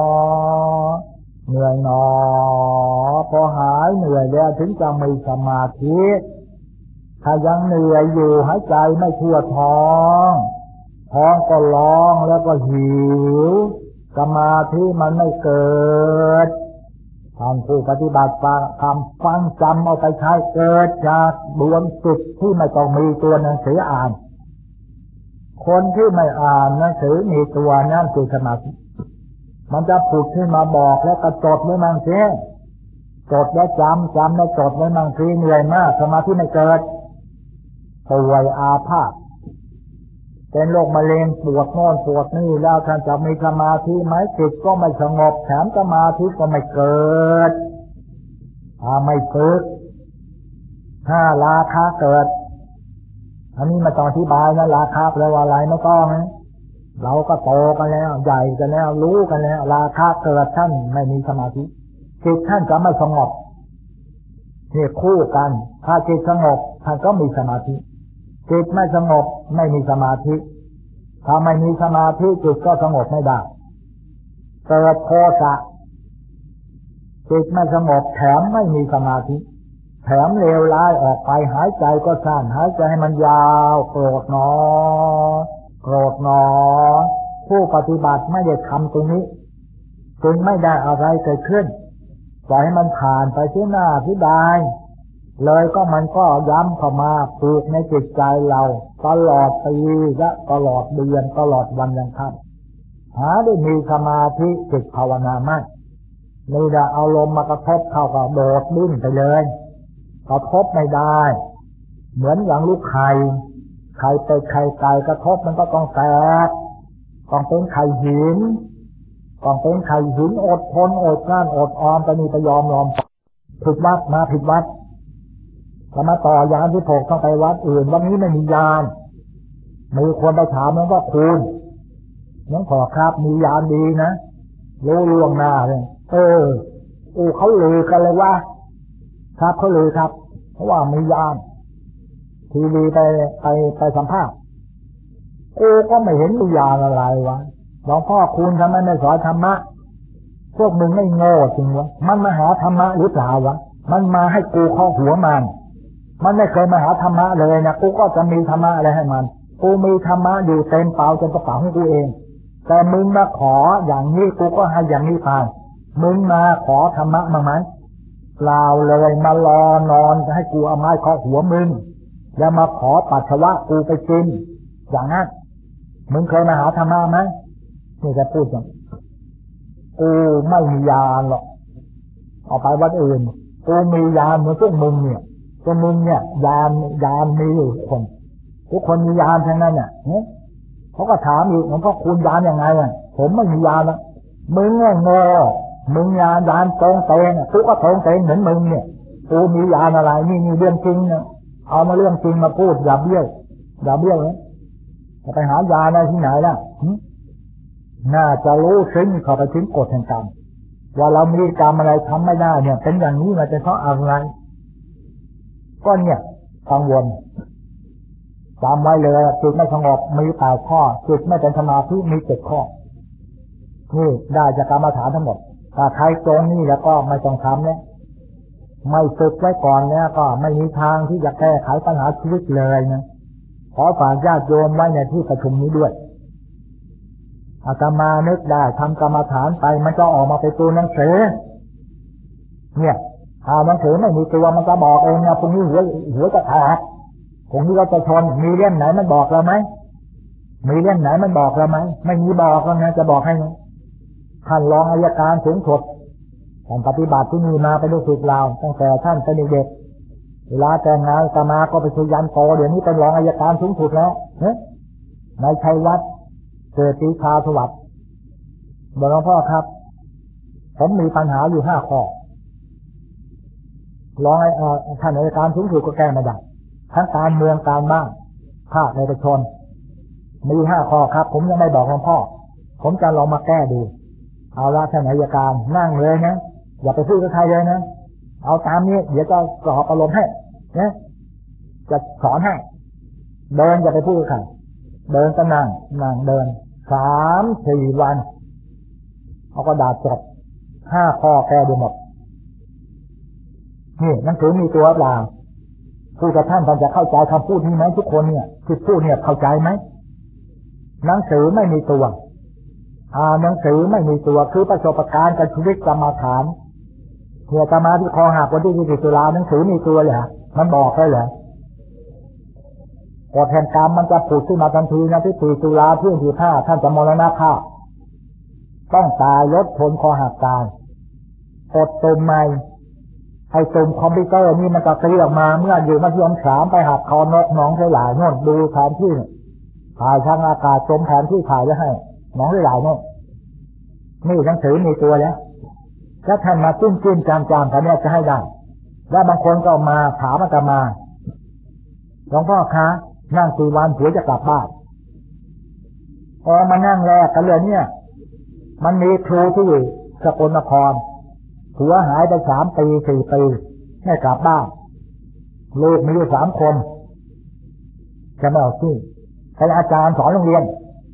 อพอหายเหนื่อยแล้วถึงจะมีสมาธิถ้ายังเหนื่อยอยู่หายใจไม่ทั่วท้องก็ร้องแล้วก็หิวสมาธิมันไม่เกิดท่านผู้ปฏิบัติฟังจำเอาไปใช้เกิดจากดวงจิตที่ไม่ต้องมีตัวหนังสืออ่านคนที่ไม่อ่านหนังสือมีตัวนั่นคือสมาธิมันจะผุดขึ้นมาบอกแล้วก็จดไว้มั่งสิจดแล้วจำแล้วจดไว้มั่งสิเหนื่อยมากสมาธิไม่เกิดป่วยอาพาธเป็นโรคมะเร็งปวดโน่นปวดนี่แล้วท่านจะมีสมาธิไหมจิตก็ไม่สงบแถมสมาธิก็ไม่เกิดถ้าไม่ฝึกราคะเกิดอันนี้มาต้องอธิบายนะราคะแปลว่าอะไรไม่ต้องนะเราก็โตกันแล้วใหญ่กันแล้วรู้กันแล้วราคะเกิดท่านไม่มีสมาธิจิตท่านจะไม่สงบนี่คู่กันถ้าจิตสงบท่านก็มีสมาธิจิตไม่สงบไม่มีสมาธิถ้าไม่มีสมาธิจิตก็สงบไม่ได้เกิดโทสะจิตไม่สงบแถมไม่มีสมาธิแถมเลวร้ายออกไปหายใจก็สั้นหายใจให้มันยาวโกรธหนอผู้ปฏิบัติไม่ได้ทำตรงนี้จึงไม่ได้อะไรเกิดขึ้นปล่อยให้มันผ่านไปที่หน้าที่ใดเลยก็มันก็ย้ำเข้ามาปลูกในจิตใจเราตลอดปีและตลอดเดือนตลอดวันยังค่ำหาได้มีสมาธิจิตภาวนาไม่นี่จะเอาลมมากระทบเข้าก็โดดดิ้นไปเลยกระทบไม่ได้เหมือนอย่างลูกไข่ไข่เป็ดไข่ไก่กระทบมันก็ต้องแตกต้องเป็นไข่หินต้องเป็นไข่หินอดทนอดกลั้นอดออมแต่นี่ไปยอมผิดวัดมาผิดวัดก็มาต่อยานที่6ต้องไปวัดอื่นวันนี้ไม่มียานมีคนไปถามมันว่าคุณน้องขอครับมียานดีนะรู้ล่วงหน้าเลยเขาลือกันเลยว่าครับเขาลือครับเพราะว่ามียานทีวีไปสัมภาษณ์ก็ไม่เห็นมียานอะไรวะหลวงพ่อคุณทำไมไม่สอนธรรมะพวกมึงไม่โง่จริงวะมันมาหาธรรมะหรือเปล่าวะมันมาให้กูเข้าหัวมันไม่เคยมาหาธรรมะเลยนะกูก็จะมีธรรมะอะไรให้มันกูมีธรรมะอยู่เต็มเปล่าจนกระเป๋าของกูเองแต่มึงมาขออย่างนี้กูก็ให้อย่างนี้ไปมึงมาขอธรรมะมั้งไหมเปล่าเลยมารอนอนจะให้กูเอาไม้เคาะหัวมึงแล้วมาขอปัสสาวะกูไปกินอย่างนั้นมึงเคยมาหาธรรมะไหมนี่จะพูดอย่างกูไม่มียานหรอกเอาไปวัดอื่นกูมียานเหมือนพวกมึงเนี่ยพวกมึงเนี่ยยานมีอยู่ทุกคนมียานทั้งนั้นเนี่ยเขาก็ถามอีกหลวงพ่อคุณยานยังไงอ่ะผมไม่มียานแล้วมึงเนี่ยงอมึงยานตรงเตงกูก็ตรงเตงเหมือนมึงเนี่ยกูมียานอะไรนี่เรื่องจริงเนี่ยเอามาเรื่องจริงมาพูดอย่าเบี้ยวนะจะไปหายาได้ที่ไหนล่ะน่าจะรู้ซึ้งเข้าไปถึงกฎแห่งกรรมว่าเรามีกรรมอะไรทำไม่ได้เนี่ยเป็นอย่างนี้มันจะเพราะอะไรก็เนี่ยกังวลจำไว้เลยจิตไม่สงบมี8 ข้อจิตไม่เป็นสมาธิมี7 ข้อนี่ได้จากกรรมฐานทั้งหมดถ้าใครตรงนี่แล้วก็ไม่ต้องทำเนี่ยไม่ฝึกไว้ก่อนเนี่ยก็ไม่มีทางที่จะแก้ไขปัญหาชีวิตเลยนะขอฝากญาติโยมไว้ในที่ประชุมนี้ด้วยอาตมานึกได้ทำกรรมฐานไปมันจะออกมาเป็นตัวหนังสือเนี่ยหนังสือไม่มีตัวมันจะบอกเองนะพรุ่งนี้หัวจะแตกพรุ่งนี้เราจะชนมีเล่มไหนมันบอกเราไหมมีเล่มไหนมันบอกเราไหมไม่มีบอกแล้วนะจะบอกให้ท่านรองอัยการสูงสุดท่านปฏิบัติที่นี่มาเป็นลูกศิษย์เราตั้งแต่ท่านเป็นเด็กเวลาแต่งงานอาตมาก็ไปชยันโตเดี๋ยวนี้เป็นรองอัยการสูงสุดแล้วในชัยวัฒน์เกิดปีชาสวัสดิ์บอกหลวงพ่อครับผมมีปัญหาอยู่5 ข้อรองท่านอัยการสูงสุดก็แก้ไม่ได้ทั้งการเมืองการบ้านภาคเอกชนมี5 ข้อครับผมยังไม่บอกหลวงพ่อผมจะลองมาแก้ดูเอาละท่านอัยการนั่งเลยนะอย่าไปพูดกับใครเลยนะเอาตามนี้เดี๋ยวจะสอบอารมณ์ให้นะจะสอนให้เดินอย่าไปพูดกับใครเดินก็นั่งเดิน3-4 วันเอากระดาษจด5 ข้อแก้ดูหมดนี่หนังสือมีตัวเปล่าพูดกับท่านจะเข้าใจคำพูดนี้ไหมทุกคนเนี่ยที่พูดเนี่ยเข้าใจไหมหนังสือไม่มีตัวหนังสือไม่มีตัวคือประสบการณ์กับชีวิตกรรมฐานเนี่ยกรรมาที่คอหักวันที่24 ตุลาหนังสือมีตัวเลยฮะมันบอกได้เหรอกฎแห่งกรรมมันจะผุดขึ้นมาทันทีนะที่4 ตุลาที่25ท่านจะมรณภาพต้องตายรถชนคอหักตายอดตุ่มใหม่ให้ตุ่มคอมพิวเตอร์นี่มันจะตีออกมาเมื่ออยู่มัธยม3ไปหักคอนกหนองไผ่หลายโน่นดูแผนที่ถ่ายทางอากาศชมแผนที่ถ่ายไว้ให้หนองไผ่หลายโน่นนี่หนังสือมีตัวแล้วถ้าท่านมาจิ้มจามกันเนี่ยจะให้ได้แล้วบางคนก็มาถามอาตมาหลวงพ่อคะนั่ง4 วันผัวจะกลับบ้านมานั่งแรกกันเลยเนี่ยมันมีครูที่สกลนครผัวหายไป3 ปี 4 ปีไม่กลับบ้านลูกมีอยู่3 คนจะไม่เอาที่เป็นอาจารย์สอนโรงเรียน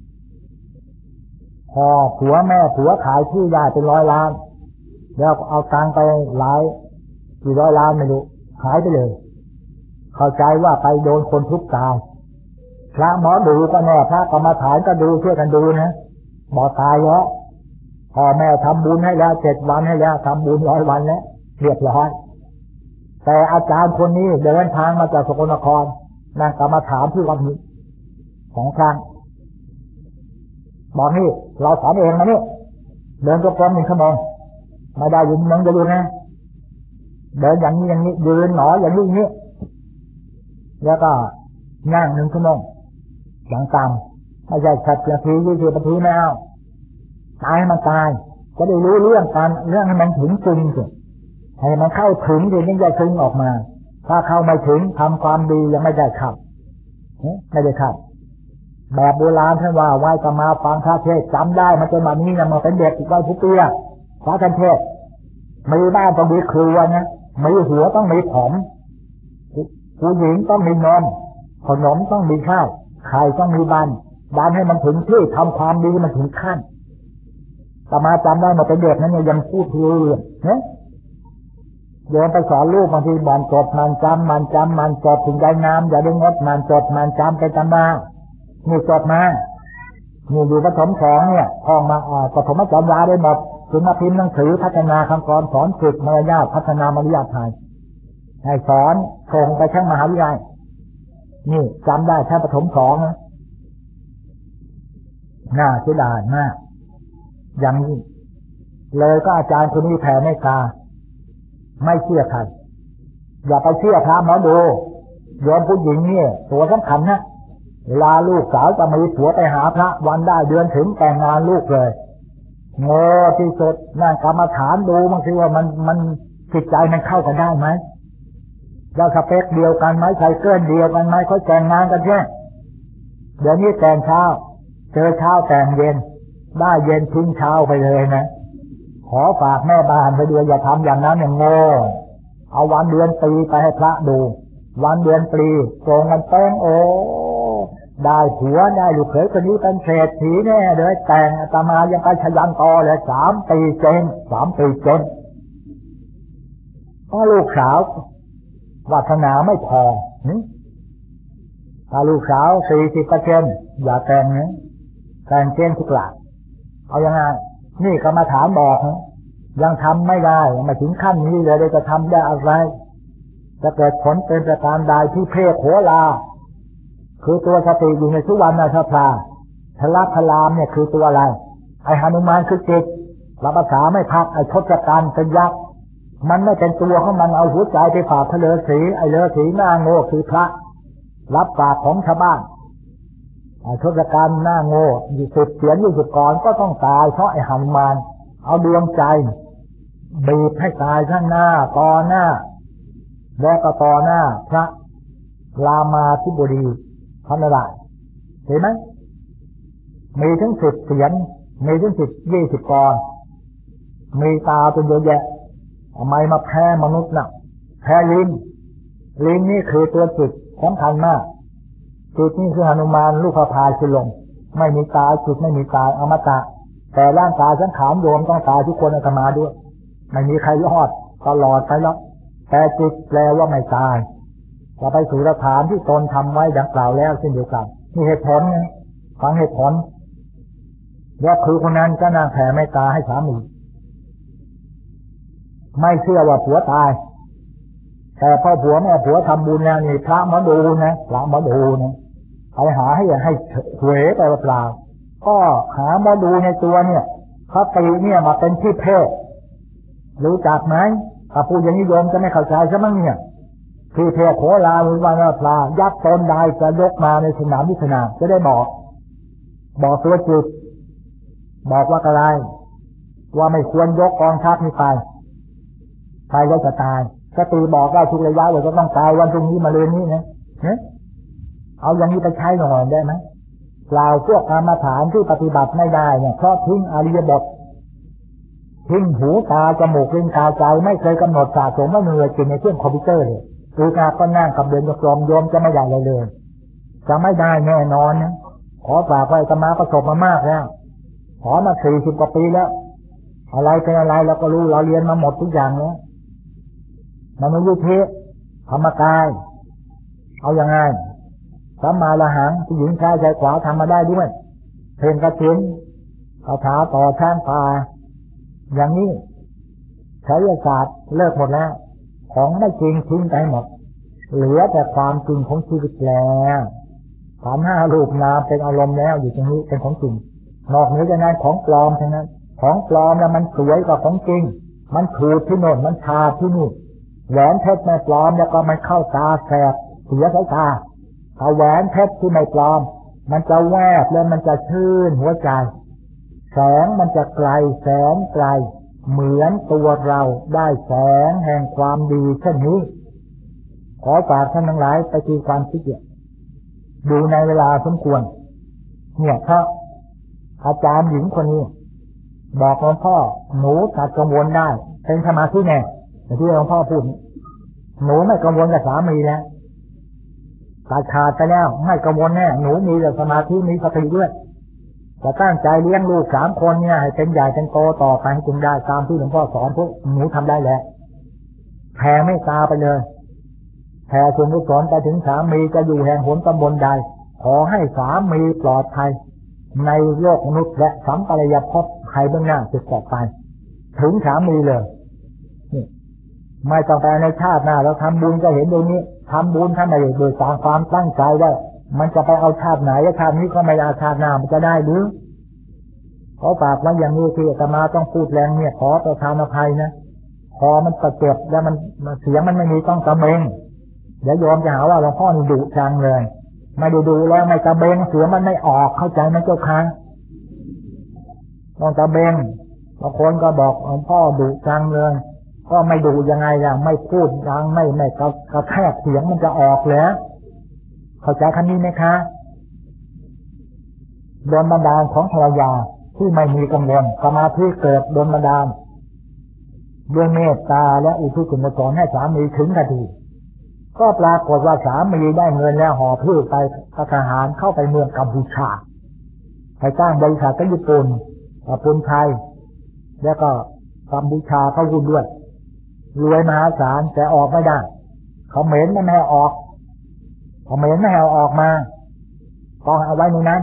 พอผัวแม่ผัวขายที่ได้เป็น100 ล้านแล้วเอาตังไปหลายกี่ร้อยล้านไม่รู้หายไปเลยเข้าใจว่าไปโดนคนทุบตายพระหมอดูก็แน่พระกรรมฐานก็ดูช่วยกันดูนะบอกตายแล้วพ่อแม่ทำบุญให้แล้ว7 วันให้แล้วทำบุญ100 วันแล้วเรียบร้อยแต่อาจารย์คนนี้เดินทางมาจากสกลนครนั่งกรรมฐานที่วัดนี้2 ครั้งบอกนี่เราสอนเองนะนี่เดินจงกรม1 ชั่วโมงไม่ได้ยืนนั่งจะดูนะเดินอย่างนี้ยืนหนออย่างนี้แล้วก็นั่ง1 ชั่วโมงอย่างต่ำไม่ใช่10 นาที20 นาทีไม่เอาตายมันตายจะได้รู้เรื่องการเรื่องให้มันถึงจริงสิให้มันเข้าถึงจริงยังจะถึงออกมาถ้าเข้าไม่ถึงทำความดียังไม่ได้ขับไม่ได้ขับแบบโบราณท่านว่าไหว้กมาฟังพระเทศจำได้มันจนแบบนี้นะมันเป็นเด็กไหว้ผู้เตี้ยพระท่านเทศมีบ้านต้องมีครัวนะมีหัวต้องมีผมผู้หญิงต้องมีนมขนมต้องมีข้าวไข่ต้องมีบันให้มันถึงที่ทำความดีมันถึงขั้นแต่มาจำได้มาเป็นเด็กนั้นยังพูดรู้เรื่องเนี่ยโยมไปสอนลูกบางทีมันจดมันจำมันจดถึงได้งามอย่าได้งดมันจดมันจำไปจำมานี่จดมานี่อยู่ประถม2เนี่ยท่องมาประถมจำยาได้หมดถึงมาพิมพ์หนังสือพัฒนาคำกรสอนฝึกมารยาทพัฒนามารยาทไทยให้สอนส่งไปทั้งมหาวิทยาลัยนี่จำได้แค่ประถม2นะน่าเสียดายมากอย่างนี้เลยก็อาจารย์คนนี้แผ่เมตตาไม่เชื่อใครอย่าไปเชื่อพระหมอดูโยมผู้หญิงเนี่ยตัวสำคัญนะเวลาลูกสาวจะมีผัวไปหาพระวันได้เดือนถึงแต่งงานลูกเลยโง่ที่สุดนั่งกรรมฐานดูบางทีว่ามันจิตใจมันเข้ากันได้ไหมแล้วสเปคเดียวกันไหมไซเคิลเดียวกันไหมเขาแต่งงานกันแค่เดี๋ยวนี้แต่งเช้าเจอเช้าแต่งเย็นได้เย็นทิ้งเช้าไปเลยนะขอฝากแม่บ้านไปด้วยอย่าทำอย่างนั้นอย่างโง่เอาวันเดือนปีไปให้พระดูวันเดือนปีตรงกันเต้งโอ้ได้ผัวได้ลูกเขยคนนี้เป็นเศรษฐีแน่เลยแต่งอาตมายังไปชยันต่อเลย3 ปีเจนเพราะลูกสาววาสนาไม่พอถ้าลูกสาว 40% อย่าแต่งนะแต่งเจนทุกหลักเอายังไงนี่กรรมฐานบอกยังทำไม่ได้ไม่ถึงขั้นนี้เลยจะทำได้อะไรจะเกิดผลเป็นประการใดที่เพศโหราคือตัวสติอยู่ในสุวรรณชพาทลักพลามเนี่ยคือตัวอะไรไอ้หนุมานคือจิตรับภาษาไม่พักไอ้ทศกัณฐ์เป็นยักษ์มันไม่เป็นตัวของมันเอาหัวใจไปฝากทะเลสีไอ้เลอสีหน้าโง่คือพระรับฝากของชาวบ้านไอ้ทศกัณฐ์หน้าโง่10 เสียน20 ก่อนก็ต้องตายเพราะไอ้หนุมานเอาดวงใจบีบให้ตายข้างหน้าต่อหน้าแล้วก็ต่อหน้าพระรามาธิบดีพระนารายณ์เห็นไหมมีถึง10 เสียนมีถึง20 ก่อนมีตาเป็นเยอะแยะทำไมมาแพ้มนุษย์น่ะแพ้ลิ้นนี่คือตัวจิตสำคัญมากจิตนี่คือหนุมานลูกพระพายคือลมไม่มีตาจิตไม่มีตายอมตะแต่ร่างกายสังขารโยมต้องตายทุกคนอาตมาด้วยไม่มีใครรอดตลอดไปแล้วแต่จิตแปลว่าไม่ตายจะไปสู่สถานที่ตนทำไว้ดังกล่าวแล้วเช่นเดียวกันมีเหตุผลนะฟังเหตุผลว่าคือคนนั้นก็นางแผ่เมตตาให้สามีไม่เชื่อว่าผัวตายแต่พอผัวแม่ผัวทำบุญแล้วนี่พระหมอดูนะพระหมอดูนะไปหาให้เหวไปเปล่าก็หาหมอดูในตัวเนี่ยเขาตีเนี่ยมาเป็นที่เพศรู้จักไหมถ้าพูดอย่างนี้โยมจะไม่เข้าใจใช่ไหมเนี่ยที่เพศโคลาหรือว่าปลายักษ์ตนใดจะยกมาในสนามวิชนาจะได้บอกตัวจิตบอกว่าอะไรว่าไม่ควรยกกองทัพนี้ไปแล้วจะตายสติบอกได้ทุกระยะว่าจะต้องตายวันตรงนี้มาเรือนนี้นะเอาอย่างนี้ไปใช้หน่อยได้ไหมเราพวกกรรมฐานที่ปฏิบัติไม่ได้เนี่ยเพราะทิ้งอริยบททิ้งหูตาจมูกลิ้นกายใจไม่เคยกำหนดสะสมว่าเหนื่อยกินในเครื่องคอมพิวเตอร์เลยคือการก็นั่งกับเดินกับลมโยมจะไม่ได้เลยจะไม่ได้แน่นอนนะขอฝากไว้อาตมาประสบมามากแล้วขอมา40 กว่าปีแล้วอะไรเป็นอะไรเราก็รู้เราเรียนมาหมดทุกอย่างแล้วมันไม่ยุติธรรมกายเอาอย่างไงสัมมาละหังผู้หญิงชายขวาทำมาได้ด้วยเพลงกระถิ่นคาถาต่อช้างป่าอย่างนี้ไสยศาสตร์เลิกหมดแล้วของไม่จริงทิ้งไปหมดเหลือแต่ความจริงของชีวิตแล้วขันธ์ 5รูปนามเป็นอารมณ์แล้วอยู่ตรงนี้เป็นของจริงนอกเหนือจากนั้นของปลอมทั้งนั้นของปลอมแล้วมันสวยกว่าของจริงมันขูดที่โน่นมันชาที่นี่แหวนเพชรไม่ปลอมแล้วก็มันเข้าตาแสบเสียสายตาถ้าแหวนเพชรที่ไม่ปลอมมันจะแวบแล้วมันจะชื่นหัวใจแสงมันจะไกลแสงไกลเหมือนตัวเราได้แสงแห่งความดีเช่นนี้ขอฝากท่านทั้งหลายไปตีความคิดดูในเวลาสมควรเนี่ยถ้าอาจารย์หญิงคนนี้บอกหลวงพ่อหนูตัดกังวลได้เป็นสมาธิแน่ที่หลวงพ่อพูดหนูไม่กังวลกับสามีแล้วตัดขาดไปแล้วไม่กังวลแน่หนูมีแต่สมาธิมีสติด้วยจะตั้งใจเลี้ยงลูก3 คนเนี่ยให้เป็นใหญ่เป็นโตต่อไปให้จงได้ตามที่หลวงพ่อสอนพวกหนูทำได้แล้วแผ่เมตตาไปเลยแผ่ส่วนกุศลไปถึงสามีจะอยู่แห่งหนตำบลใดขอให้สามีปลอดภัยในโลกมนุษย์และสัมปรายภพใครเบื้องหน้าจะต่อไปถึงสามีเลยนี่ไม่ต้องไปในชาติหน้าเราทำบุญก็เห็นตรงนี้ทำบุญถ้าไม่โดยตามความตั้งใจได้มันจะไปเอาชาติไหนชาตินี้ก็ไม่เอาชาติหน้ามันจะได้หรือขอฝากไว้อย่างนี้ที่อาตมาต้องพูดแรงเนี่ยขอประทานอภัยนะพอมันตะเก็บแล้วมันเสียงมันไม่มีต้องตะเบงเดี๋ยวโยมจะหาว่าหลวงพ่อนี่ดุจังเลยไม่ดูแล้วไม่ตะเบงเสียงมันไม่ออกเข้าใจไหมเจ้าค่ะต้องตะเบงบางคนก็บอกหลวงพ่อดุจังเลยก็ไม่ดุยังไงล่ะไม่พูดดังไม่กระแทกเสียงมันจะออกแล้วเข้าใจคำนี้ไหมคะโดนบันดาลของภรรยาที่ไม่มีกังวลสมาธิเกิดโดนบันดาลด้วยเมตตาและอุทิศกุศลให้สามีถึงนาทีก็ปรากฏว่าสามีได้เงินแล้วห่อพืชไปทหารเข้าไปเมืองกัมพูชาไปจ้างบริษัทกับญี่ปุ่นไทยแล้วก็กัมพูชาเข้าหุ้นด้วยรวยมหาศาลแต่ออกไม่ได้เขาเหม็นไม่ให้ออกเขาเหม็นไม่ให้ออกมาก็เอาไว้ในนั้น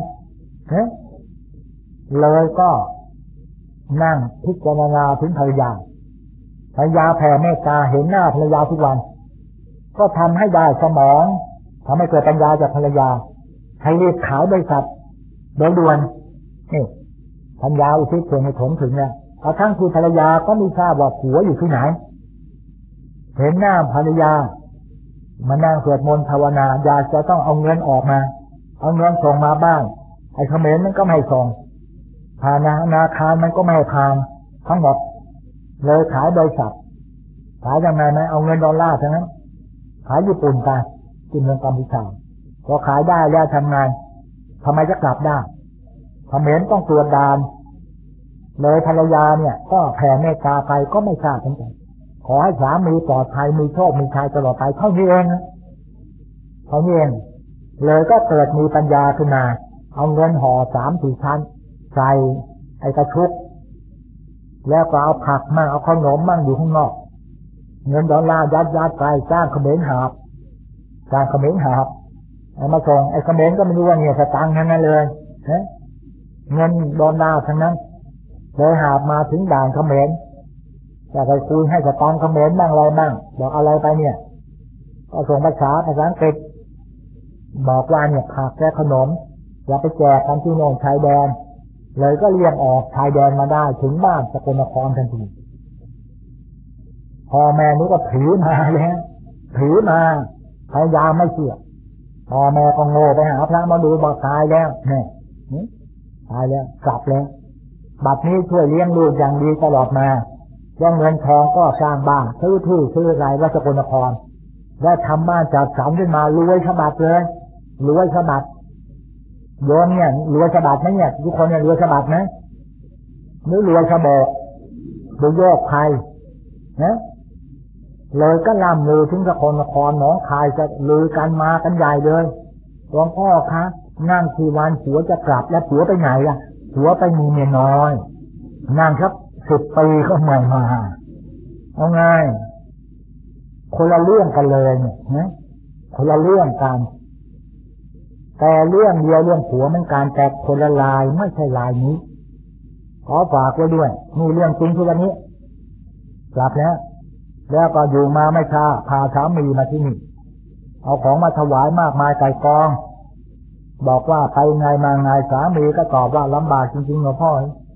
เลยก็นั่งพิจารณาถึงภรรยาแผ่เมตตาเห็นหน้าภรรยาทุกวันก็ทำให้ได้สมองทำให้เกิดปัญญาจากภรรยาให้รีบขายบริษัทโดยด่วนนี่ปัญญาอุทิศส่วนให้ถึงแล้วทั้งคือภรรยาก็ไม่ทราบว่าผัวอยู่ที่ไหนเห็นหน้าภรรยามานั่งสวดมนต์ภาวนาอยากจะต้องเอาเงินออกมาเอาเงินส่งมาบ้างไอ้เขมรมันก็ไม่ส่งธนาคารมันก็ไม่ผ่านทั้งหมดเลยขายบริษัทขายยังไงไหมเอาเงินดอลลาร์ทั้งนั้นขายญี่ปุ่นไปที่เมืองกัมพูชาพอขายได้แล้วทำงานทำไมจะกลับได้เขมรต้องตรวจด่านเลยภรรยาเนี่ยก็แผ่เมตตาไปก็ไม่ทราบเหมือนกันขอให้สามีปลอดภัยมีโชคมีชัยตลอดไปเท่านี้เองเลยก็เกิดมีปัญญาขึ้นมาเอาเงินห่อ3-4 ชั้นใส่ไอ้กระชุกแล้วก็เอาผักมั่งเอาขนมมั่งอยู่ข้างนอกเงินดอลลาร์ยัดไปจ้างเขมรหาบเอามาส่งไอ้เขมรก็ไม่รู้ว่าเนี่ยสตังค์ทั้งนั้นเลยเงินดอลลาร์ทั้งนั้นเลยหาบมาถึงด่านเขมรจะไปคุยให้สตังค์เขมรบ้างอะไรบ้างบอกอะไรไปเนี่ยก็ส่งภาษาอังกฤษบอกว่าเนี่ยผักและขนมอย่าไปแจกกันที่โน่นชายแดนเลยก็เลี่ยงออกชายแดนมาได้ถึงบ้านสกลนครทันทีพ่อแม่นี้ก็ถือมาพยายามไม่เชื่อพ่อแม่ก็โง่ไปหาพระมาดูบอกตายแล้วเนี่ยตายแล้วกลับแล้วบัดนี้ช่วยเลี้ยงลูกอย่างดีตลอดมาย่องเงินทองก็สร้างบ้านซื้อที่ซื้ออะไรวัดสกลนครและทำบ้านจัดสรรขึ้นมารวยฉบับเลยรวยฉบับโยมเนี่ยรวยฉบับไหมเนี่ยทุกคนเนี่ยรวยฉบับนะหรือรวยฉบับดูโยกใครนะเลยก็ล่ำลือถึงสกลนครหนองคายจะลือกันมากันใหญ่เลยหลวงพ่อคะนั่งที่วันผัวจะกลับแล้วผัวไปไหนล่ะผัวไปมีเมียน้อยนั่งครับ10 ปีก็ไม่มาเอาไงคนละเรื่องกันเลยเนี่ยคนละเรื่องกันแต่เรื่องเดียวเรื่องผัวมันการแต่คนละลายไม่ใช่ลายนี้ขอฝากไว้ด้วยนี่เรื่องจริงที่วันนี้กลับแล้วก็อยู่มาไม่ช้าพาสามีมาที่นี่เอาของมาถวายมากมายไก่กองบอกว่าไปไงมาไงสามีก็ตอบว่าลำบากจริงๆหลวงพ่อ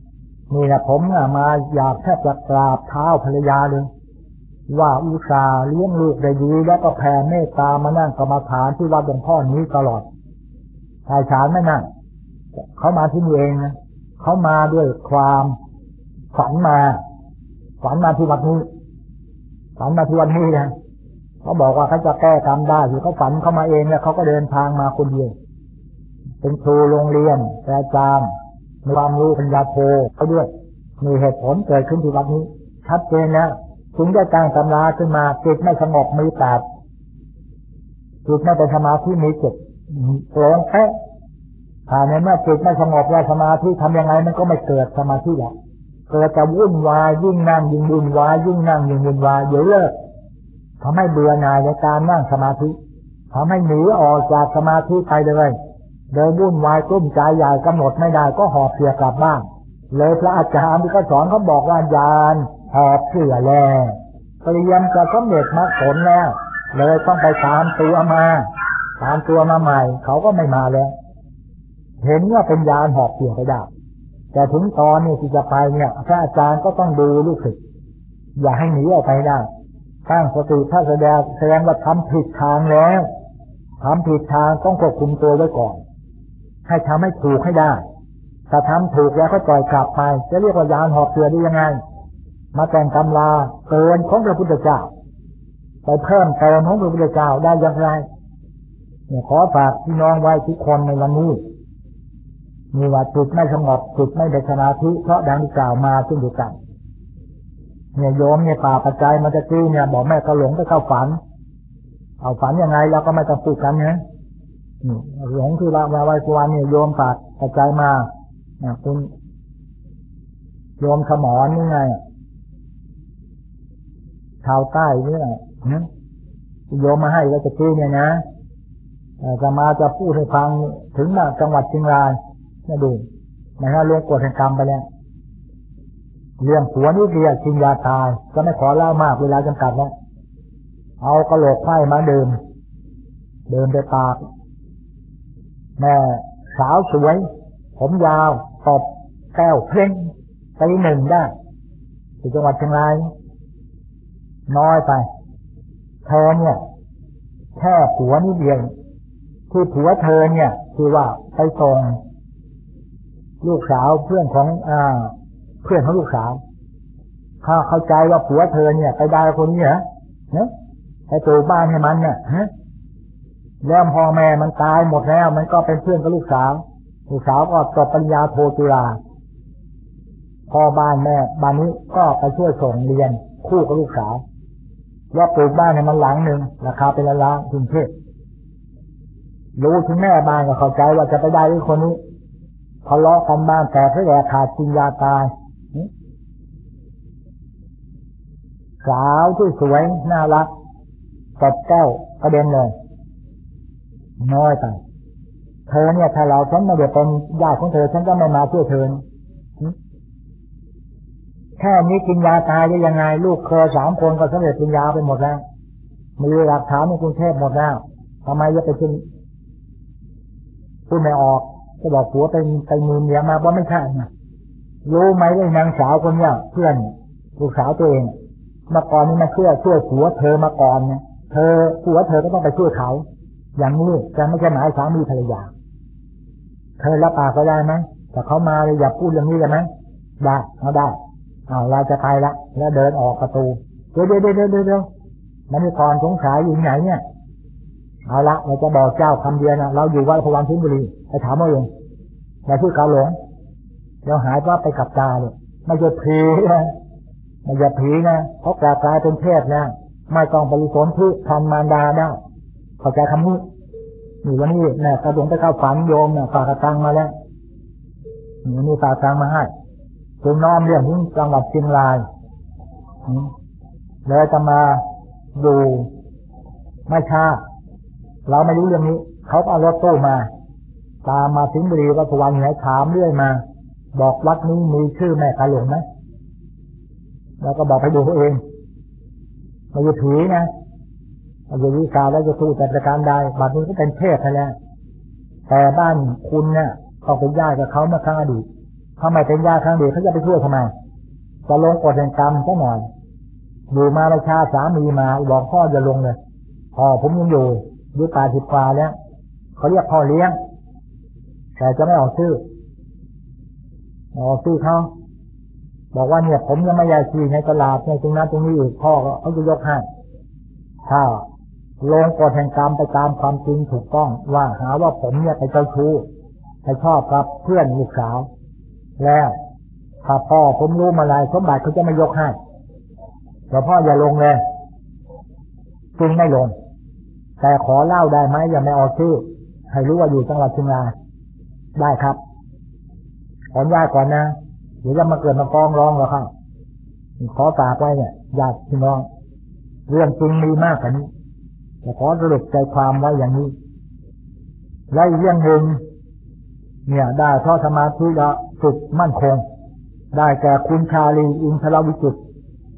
นี่แหละผมมาอยากแทบจะกราบเท้าภรรยาเลยว่าอุตส่าห์เลี้ยงลูกได้ดีแล้วก็แผ่เมตตามานั่งกรรมฐานที่วัดหลวงพ่อนี้ตลอดชายฉานไม่นั่งเขามาที่นี่เองนะเขามาด้วยความฝันมาที่วัดนี้นะเขาบอกว่าเขาจะแก้กรรมได้คือเขาฝันเข้ามาเองแล้วเขาก็เดินทางมาคนเดียวเป็นครูโรงเรียนอาจารย์มีความรู้ปัญญาโทเขาด้วยมีเหตุผลเกิดขึ้นที่วัดนี้ชัดเจนนะถึงได้ตั้งตำราขึ้นมาจิตไม่สงบมีแปดจิตไม่เป็นสมาธิมีเจ็ดตรงแค่ถ้าในเมื่อจิตไม่สงบแล้วสมาธิทำยังไงมันก็ไม่เกิดสมาธิหรอกเกิดจะวุ่นวายยิ่งนั่งยิ่งวุ่นวายยิ่งนั่งยิ่งวุ่นวายเดี๋ยวเลิกทำให้เบื่อหน่ายในการนั่งสมาธิทำให้หนีออกจากสมาธิไปเลยเดินวุ่นวายกลุ้มใจใหญ่กำหนดไม่ได้ก็หอบเสียกลับบ้านเลยพระอาจารย์ที่เขาสอนเขาบอกว่าญาณหอบเสื่อแล้วเตรียมจะสำเร็จมรรคผลแล้วเลยต้องไปตามตัวมาใหม่เขาก็ไม่มาแล้วเห็นว่าเป็นญาณหอบเสื่อไปได้แต่ถึงตอนนี้ที่จะไปเนี่ยพระอาจารย์ก็ต้องดูลูกศิษย์อย่าให้หนีออกไปได้ตั้งสติถ้าแสดงว่าทำผิดทางแล้วทำผิดทางต้องควบคุมตัวไว้ก่อนให้ทำให้ถูกให้ได้ถ้าทำถูกแล้วก็ปล่อยกลับไปจะเรียกว่ายานหอบเสือได้ยังไงมาแต่งตำราเกินของพระพุทธเจ้าไปเพิ่มเติมของพระพุทธเจ้าได้อย่างไรเนี่ยขอฝากพี่น้องไว้ทุกคนในวันนี้มีว่าจิตไม่สงบจิตไม่ได้สมาธิเพราะดังที่กล่าวมาเช่นเดียวกันเนี่ยโยมเนี่ยป่าปัจจัยมันจะกี้เนี่ยบอกแม่ก็หลงไปเข้าฝันเอาฝันยังไงเราก็ไม่ต้องพูดกันนะหลงคือว่าไว้กวนเนี่ยโยมป่าปัจจัยมาคุณโยมขมรนี่ไงชาวใต้นี่แหละโยมมาให้แล้วจะกี้เนี่ยนะจะมาจะพูดให้ฟังถึงจังหวัดเชียงรายนะดูนะฮะลงกฎแห่งกรรมไปแล้วเรื่องผัวนี่เรียกกินยาตายก็ไม่ขอเล่ามากเวลาจำกัดแล้วเอากระโหลกไผ่มาดื่มไปปากแม่สาวสวยผมยาวตบแก้วเพ่งตีหนึ่งได้ที่จังหวัดเชียงรายน้อยไปเธอเนี่ยแค่ผัวนี่เดียวที่ผัวเธอเนี่ยคือว่าไปส่งลูกสาวเพื่อนของลูกสาวถ้าเข้าใจว่าผัวเธอเนี่ยไปได้คนนี้เหรอไปปลูกบ้านให้มันเนี่ยแล้วพ่อแม่มันตายหมดแล้วมันก็เป็นเพื่อนกับลูกสาวก็จบปริญญาโทจุฬาพ่อบ้านแม่บ้านนี้ก็ไปช่วยส่งเรียนคู่กับลูกสาวแล้วปลูกบ้านให้มันหลังหนึ่งราคาเป็นล้านกรุงเทพรู้ถึงแม่บ้านก็เข้าใจว่าจะไปได้ด้วยคนนี้ทะเลาะกันบ้างแต่เพื่อแอบขาดกินยาตายสาวที่สวยน่ารักตบแก้วกระเด็นเลยน้อยไปเธอเนี่ยถ้าฉันไม่ได้เป็นญาติของเธอฉันก็ไม่มาช่วยเธอแค่นี้กินยาตายได้ยังไงลูกเคย3 คนก็สำเร็จกินยาไปหมดแล้วมีหลักฐานในกรุงเทพหมดแล้วทำไมจะไปกินพูดไม่ออกก็บอกผัวไปมีเมียมาว่าไม่ใช่นะรู้ไหมว่านางสาวคนเนี้ยเพื่อนลูกสาวตัวเองเมื่อก่อนนี้มาช่วยผัวเธอมาก่อนเนี่ยผัวเธอก็ต้องไปช่วยเขาอย่างนี้จะไม่ใช่หมายสามีภรรยาเธอรับปากก็ได้ไหมแต่เขามาเลยอย่าพูดอย่างนี้ได้ไหมได้เอาได้เราจะไปละแล้วเดินออกประตูเดี๋ยวมันมีก่อนสงสัยอยู่ไหนเนี่ยเอาละเราจะบอกเจ้าคำเดียวนะเราอยู่วัดพวันทิมบุรีไปถามเอาเองอย่าพูดเขาหลงเราหายว่าไปกับตาเลยไม่ใช่ผีนะเขากลายเป็นเทพนะไม่ต้องบริสุทธิ์ที่ทำมารดาได้เข้าใจคำนี้วันนี้เนี่ยกระดงไปเข้าฝันโยมเนี่ยฝากตังมาแล้วนี่ฝากตังมาให้ถึงน้อมเรื่องที่จังหวัดเชียงรายแล้วจะมาอยู่ไม่ช้าเราไม่รู้เรื่องนี้เขาเอารถตู้มาตามมาสิงห์บุรีวัดพวันไหนถามเรื่อยมาบอกวัดนี้มีชื่อแม่กาหลงไหมแล้วก็บอกไปดูเขาเองไม่ใช่ผีนะไม่ใช่วิชาแล้วจะสู้แต่ประการใดบัดนี้ก็เป็นเทพแล้วแต่บ้านคุณเนี่ยเขาเป็นญาติกับเขาเมื่อครั้งอดีตถ้าไม่เป็นญาติครั้งเดียวเขาจะไปช่วยทำไมจะลงกฎแห่งกรรมซะหน่อยอยู่มาประชาสามีมาบอกพ่อจะลงเลยพ่อผมยังอยู่80 กว่าแล้วเขาเรียกพ่อเลี้ยงแต่จะไม่ออกชื่อเขาบอกว่าเนี่ยผมยังไม่ย้ายที่ในตลาดในตรงนั้นตรงนี้อีกพ่อเขาจะยกให้ถ้าลงกฎแห่งกรรมไปตามความจริงถูกต้องว่าหาว่าผมเนี่ยไปเจ้าชู้ไปชอบกับเพื่อนลูกสาวแล้วถ้าพ่อผมรู้มาลายสมบัติเขาจะไม่ยกให้แต่พ่ออย่าลงเลยจริงไม่ลงแต่ขอเล่าได้ไหมอย่าไม่ออกชื่อให้รู้ว่าอยู่จังหวัดเชียงรายได้ครับขออนุญาตก่อนนะเดี๋ยวจะมาเกิดมาฟ้องร้องแล้วครับขอฝากไว้เนี่ยญาติพี่น้องเรื่องจริงมีมากกว่านี้แต่ขอสรุปใจความไว้อย่างนี้และอีกเรื่องหนึ่งเนี่ยได้เพราะสมาธิละสุดมั่นคงได้แก่คุณชาลีอินทรวิจิตร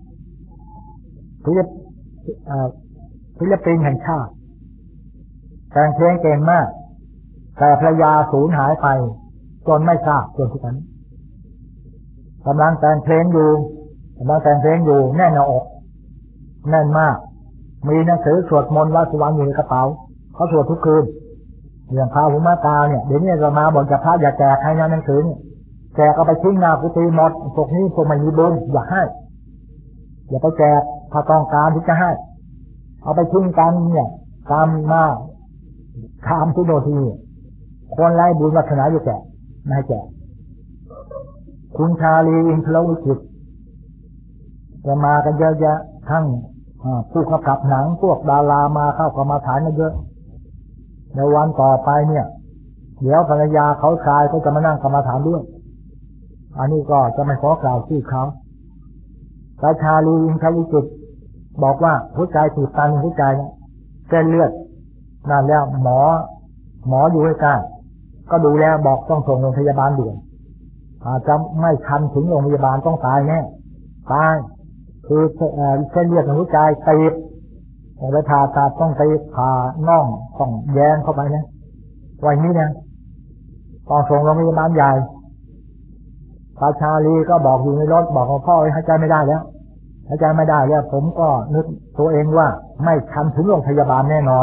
ศิลปินแห่งชาติแต่งเพลงเก่งมากแต่ภรรยาสูญหายไปจนไม่ทราบจนทุกวันกำลังแต่งเพลงอยู่แน่นอกแน่นมากมีหนังสือสวดมนต์วัดสวรรค์อยู่ในกระเป๋าเขาสวดทุกคืนเรื่องพาหุมาตาเนี่ยเดี๋ยวนี้จะมาบอกจะพระอย่าแจกให้นะหนังสือเนี่ยแจกเอาไปทิ้งหน้ากุฏิหมดพวกนี้พวกไม่มีบุญอย่าให้อย่าไปแจกถ้าต้องการที่จะให้เอาไปทิ้งกันเนี่ยตามมาตามทุโนทีคนไร้บุญวาสนาอยู่แจกไม่ให้แจกคุณชาลีอินทรวิจิตรจะมากันเยอะแยะทั้งผู้กำกับหนังพวกดารามาเข้ากรรมฐานกันเยอะในวันต่อไปเนี่ยเดี๋ยวภรรยาเขาชายก็จะมานั่งกรรมฐานด้วยอันนี้ก็จะไม่ขอกล่าวชื่อเขาราชาลีอินทรวิจิตรบอกว่าหัวใจตีบตันหัวใจเนี่ยเส้นเลือดนั่นแล้วหมออยู่ใกล้ก็ดูแลบอกต้องส่งโรงพยาบาลด่วนอาจจะไม่ทันถึงโรงพยาบาลต้องตายแน่ตายคือเส้นเลือดในหัวใจตีบไปผ่าตัดต้องตีบผ่าน่องต้องแยงเข้าไปนะวันนี้เนี่ยต้องส่งโรงพยาบาลใหญ่ราชาลีก็บอกอยู่ในรถบอกว่าพ่อหายใจไม่ได้แล้วผมก็นึกตัวเองว่าไม่ทันถึงโรงพยาบาลแน่นอน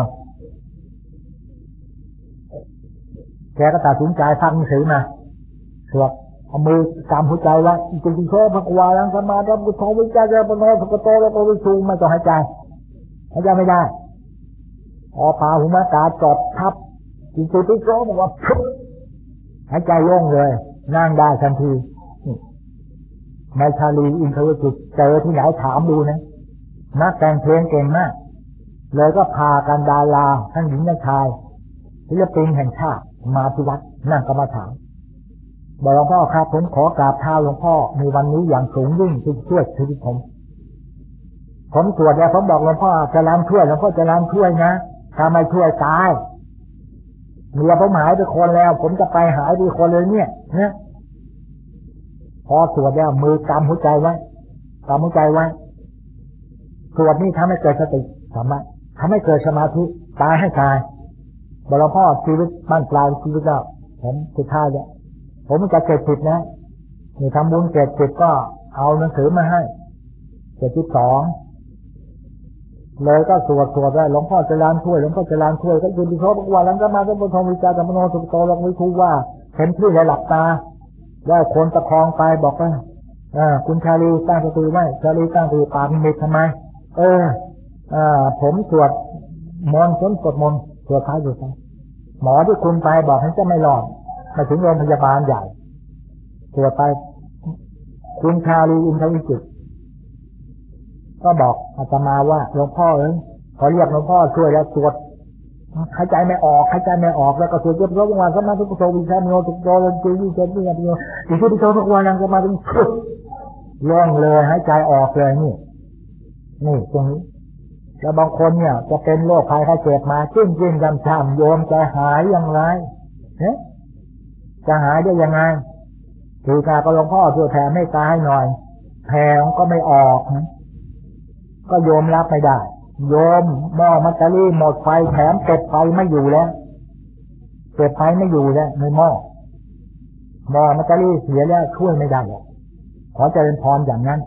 แกก็ตัดสินใจพักหนังสือมาสวดเอามือกำหัวใจไว้จริงๆเขาพักวาลังสมาธิพุทโธวิจารณ์ปโนสุกโตแล้วก็วิชูไม่ต้องหายใจไม่ได้พอพาหุมาตาจอบทับจริงๆที่เขาบอกว่าหายใจโล่งเลยนั่งได้ทันทีนายชาลีอินทรวิจิตรเจอที่ไหนถามดูนะนักแต่งเพลงเก่งมากเลยก็พากันดาราทั้งหญิงและชายศิลปินแห่งชาติมาที่วัดนั่งกรรมฐานบอกหลวงพ่อครับผมขอกราบเท้าหลวงพ่อในวันนี้อย่างสูงยิ่งที่ช่วยชีวิตผมตรวจแล้วผมบอกหลวงพ่อจะล้างช่วยหลวงพ่อจะล้างช่วยนะถ้าไม่ช่วยตายเมียผมหายไปคนแล้วผมจะไปหายไปคนเลยเนี่ยพอตรวจแล้วมือกำหัวใจไว้ตรวจนี่ทำให้เกิดสติสามารถทำให้เกิดสมาธิตายให้ตายบอกหลวงพ่อชีวิตบ้านปลายชีวิตแล้วผมสุดท้ายเนี่ยผมจะ70นะนี่ทำบุญ70ก็เอาหนังสือมาให้72เลยก็สวดได้หลวงพ่อจะล้างถ้วยก็คือที่เขาบอกว่าหลังจากมาก็บนทองวิจารณ์มโนสุขโตลงวิทูว่าเห็นที่หลับตาแล้วคนประคองไปบอกว่าคุณชาลีตั้งสติไว้ชาลีตั้งสติปากมิดทำไมผมสวดมนต์สวดท้ายอยู่ไปหมอที่คุณไปบอกให้จะไม่รอดมาถึงโรงพยาบาลใหญ่สวดไปคุณชาลีอินทรวิจิตรก็บอกอาตมาว่าหลวงพ่อขอเรียกหลวงพ่อช่วยแล้วสวดหายใจไม่ออกแล้วก็สวดเยอะๆวันสมาธิพุทโธวิชาโนตุโตลงจีวิเศษนี่อย่างเดียวที่พุทโธทุกวันนั่งก็มาถึงล่องเลยหายใจออกเลยนี่ตรงนี้แล้วบางคนเนี่ยจะเป็นโรคภัยไข้เจ็บมาจิ้มจำๆโยมจะหายอย่างไรจะหายได้ยังไงคือการก็หลวงพ่อช่วยแผ่เมตตาให้หน่อยแผ่ก็ไม่ออกก็โยมรับไม่ได้โยมหม้อมัตตารีหมดไฟแถมเก็บไฟไม่อยู่แล้วในหม้อมอมันจะรีเสียแล้วช่วยไม่ได้หรอกขอเจริญพรอย่างนั้น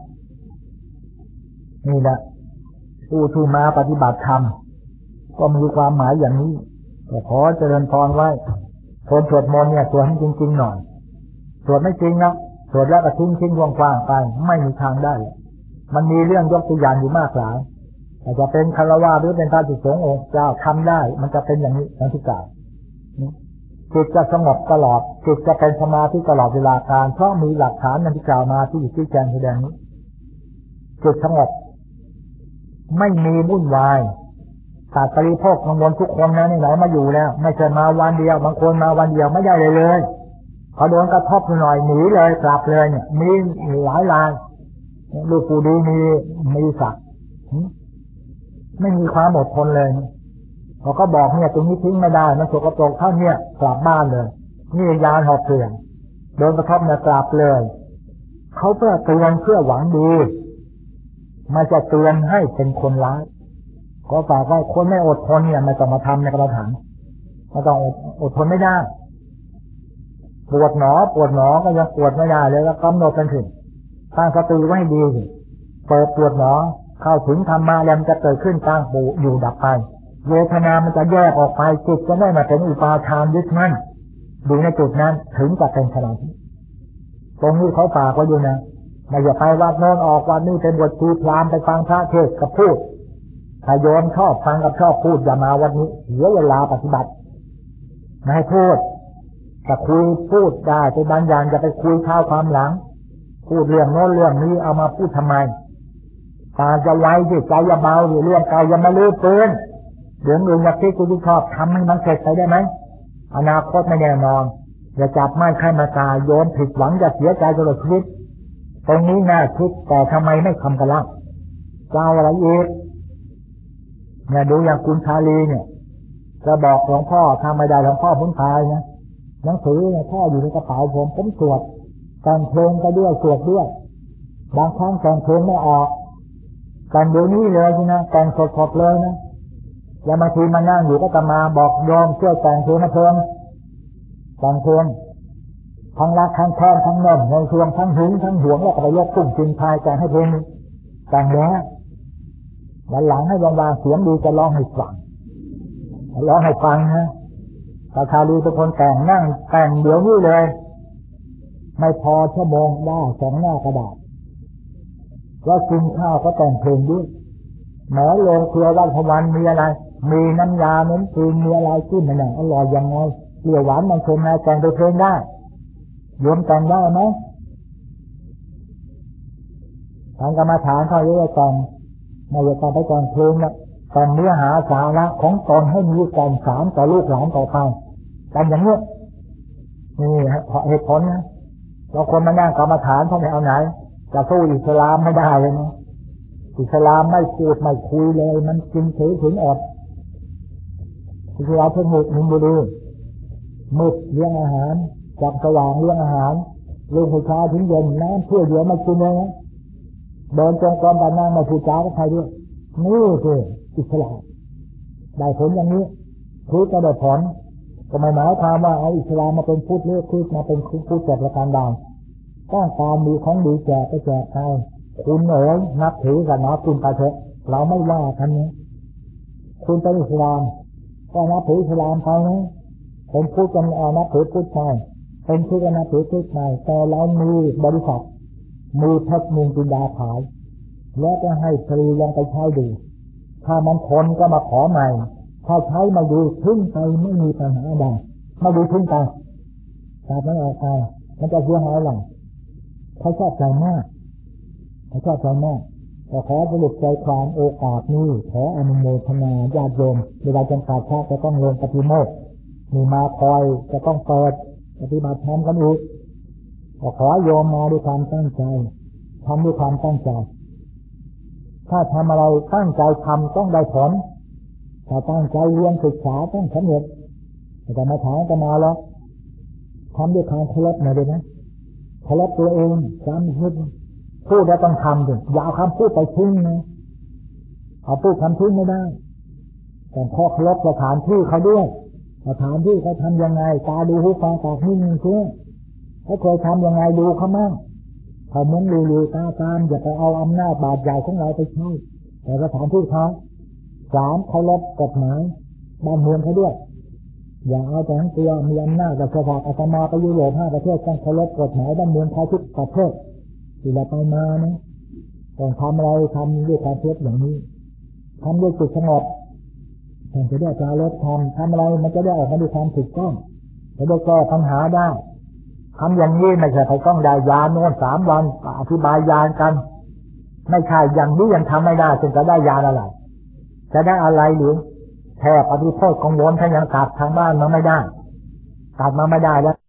นี่แหละผู้ที่มาปฏิบัติธรรมก็มีความหมายอย่างนี้ก็ขอเจริญพรไว้คนสวดมนต์เนี่ยสวดให้จริงๆหน่อยสวดไม่จริงนะสวดแล้วก็ทิ้งกว้างๆไปไม่มีทางได้มันมีเรื่องยกตัวอย่างอยู่มากหลายแต่จะเป็นคารวะหรือเป็นพระภิกษุสงฆ์องค์เจ้าทำได้มันจะเป็นอย่างนี้อย่างที่กล่าวจิตจะสงบตลอดจิตจะเป็นสมาธิตลอดเวลาการเพราะมีหลักฐานอย่างที่กล่าวมาที่อยู่ที่แจงแสดงนี้จิตสงบไม่มีวุ่นวายตัดปริโภคกังวลทุกคนนะนี่ไหนมาอยู่แล้วไม่ใช่มาวันเดียวบางคนมาวันเดียวไม่ได้เลยพอโดนกระทบหน่อยหนีเลยกลับเลยเนี่ยมีหลายรายลูกปู่ดีมีสักไม่มีความอดทนเลยเขาก็บอกเนี่ยตรงนี้ทิ้งไม่ได้มันสกปรกเท่าเนี่ยกลับบ้านเลยนี่ยานหอบเถื่อนโดนกระทบเนี่ยกลับเลยเขาเพื่อเตือนเพื่อหวังดีไม่จะเตือนให้เป็นคนร้ายก็ฝากว่าคนไม่อดทนเนี่ยไม่ต้องมาทำในกระถางไม่ต้องอดทนไม่ได้ปวดหนอก็ยังปวดไม่ได้เลยแล้วกำหนดกันถึงตั้งสติไว้ดีเปิดปวดหนอเข้าถึงธรรมะแล้วมันจะเกิดขึ้นตั้งปูอยู่ดับไปเวทนามันจะแยกออกไปจิตจะได้มาเป็นอุปาทานยึดมั่นดูในจุดนั้นถึงจะเป็นสมาธิตรงนี้เขาฝากไว้อยู่นะไม่อย่าไปวัดโน้นออกวัดนี้เป็นบทชีพรามไปฟังพระเทศกับพูดถ้าโยมชอบฟังกับชอบพูดอย่ามาวันนี้เสียเวลาปฏิบัติไม่ให้พูดแต่คุยพูดได้เป็นบางอย่างจะไปคุยข้าวความหลังพูดเรื่องโน้นเรื่องนี้เอามาพูดทำไมตาจะไว้ที่ใจจะเบาอยู่เรื่องเก่าอย่ามาลืมเตือนเรื่องอื่นอยากที่คุณชอบทำให้มันเสร็จไปได้ไหมอนาคตไม่แน่นอนอย่าจับไม้ให้มาตายโยนผิดหวังจะเสียใจตลอดชีวิตตรงนี้น่าคิดแต่ทำไมไม่ทำกันล่ะเจ้าอะไรอีกเนี่ยดูอย่างคุณชาลีเนี่ยจะบอกหลวงพ่อทำไม่ได้หลวงพ่อพ้นตายนะหนังสือเนี่ยพ่ออยู่ในกระเป๋าผมสวดแต่งเพลงไปด้วยสวดด้วยบางครั้งแต่งเพลงไม่ออกแต่งเดี๋ยวนี้เลยนะแต่งสดๆเลยนะแล้วมาทีมานั่งอยู่ก็จะมาบอกโยมช่วยแต่งเพลงมาเพลงแต่งเพลงทั้งรักทั้งแค้นทั้งเน่นในช่วงทั้งหึงทั้งหวงแล้วก็ไปยกตุ้งจินพายแต่งให้เพลงแต่งแล้ววันหลังให้วางเสียงดีจะร้องให้ฟังนะตาชาลีเป็นคนแต่งนั่งแต่งเดี๋ยวนี้เลยไม่พอชั่วโมงได้2 หน้ากระดาษแล้วกินข้าวก็แต่งเพลงด้วยหมอโรงเครือราชวันมีอะไรมีน้ำยาเหม็นตีนมีอะไรขึ้นมาเนี่ยอร่อยยังไงเปรี้ยวหวานมันเค็มอะไรแต่งไปเพลงได้โยมแต่งได้ไหมทางกรรมฐานเขาเรียกว่าแต่งไม่ใช่แต่งไปแต่งเพลงนะแต่งเนื้อหาสาระของตนให้มีการสานต่อลูกหลานต่อไปแต่อย่างนี้นี่เหตุผลนะเราคนมานั่งกรรมฐานท่านเอาไหนจะสู้อิสลามไม่ได้เลยนะอิสลามไม่พูดไม่คุยเลยมันกินถือถึงอดอิสลามเพิ่งหมดมินบุรีมืดเลี้ยงอาหารจับสว่างเลี้ยงอาหารเลี้ยงผู้ชายถึงเย็นน้ำเพื่อเดี๋ยวไม่กินเลยนะเดินจงกรมบานนั่งมาผู้ชายก็ใครด้วยนี่คืออิสลามได้ผลอย่างนี้พุทธก็ได้ผลก็ไม่หมายความว่าเอาอิสลามมาเป็นพุทธเลือกพุทธมาเป็นพุทธแจกประการใดต้องการมีของดีแจกไปแจกใครคุณเอ๋ยนับถือกันนะคุณไปเถอะเราไม่ว่าท่านนี้คุณเป็นอิสลามก็นับถืออิสลามไปนะเป็นพุทธกันนับถือพุทธไปเป็นพุทธกันนับถือพุทธไปแต่เรามีบริษัทมีเพชรมีจินดาขายแล้วก็ให้ฟรีลองไปใช้ดูถ้ามันทนก็มาขอใหม่ถ้าใช้มาดูทิ้งไปไม่มีปัญหาใดมาดูทิ้งไปแต่ไม่ออกไปมันจะเสียหายหลังเขาชอบใจมากแต่ขอสรุปใจความโอกาสนี้ขออนุโมทนาญาติโยมเวลาจำกัดชาติจะต้องลงปฏิโมกข์มีมาคอยจะต้องเปิดปฏิบัติธรรมกันอีกขอโยมมาด้วยความตั้งใจทำด้วยความตั้งใจถ้าทำอะไรตั้งใจทำต้องได้ผลถ้าตั้งใจเรียนศึกษาต้องสำเร็จแต่มาถามกันมาแล้วทำด้วยความเคารพหน่อยเลยนะเคารพตัวเองจำพูดแล้วต้องทำด้วยอย่าเอาคำพูดไปทิ้งนะเอาพูดคำทิ้งไม่ได้แต่ข้อเคารพสถานที่เขาด้วยสถานที่เขาทำยังไงตาดูหูฟังปากนิ่งเชื่อเขาเคยทำยังไงดูเขามั่งเขาเหมือนลือๆตามอย่าไปเอาอำนาจบาดใหญ่ของเราไปใช้แต่สถานที่เขา3เคารพกฎหมายบ้านเมืองเขาด้วยอย่าเอาแต่ทั้งตัวมีอำนาจกับสภาอาตมาไปยุโรป5 ประเทศต้องเคารพกฎหมายบ้านเมืองเขาทุกประเทศที่เราไปมานะต้องทำอะไรทำด้วยความเพียรอย่างนี้ทำด้วยจิตสงบมันจะได้การลดทำอะไรมันจะได้ออกมาด้วยความถูกต้องจะได้แก้ปัญหาได้ทำอย่างนี้ไม่ใช่ไปต้องได้ยาโน่น3 วันอธิบายยากันไม่ใช่อย่างนี้ยังทำไม่ได้จึงจะได้ยาอะไรจะได้อะไรหรือแค่ปฏิโทษของโยมถ้ายังตัดทางบ้านมาไม่ได้ตัดมาไม่ได้แล้ว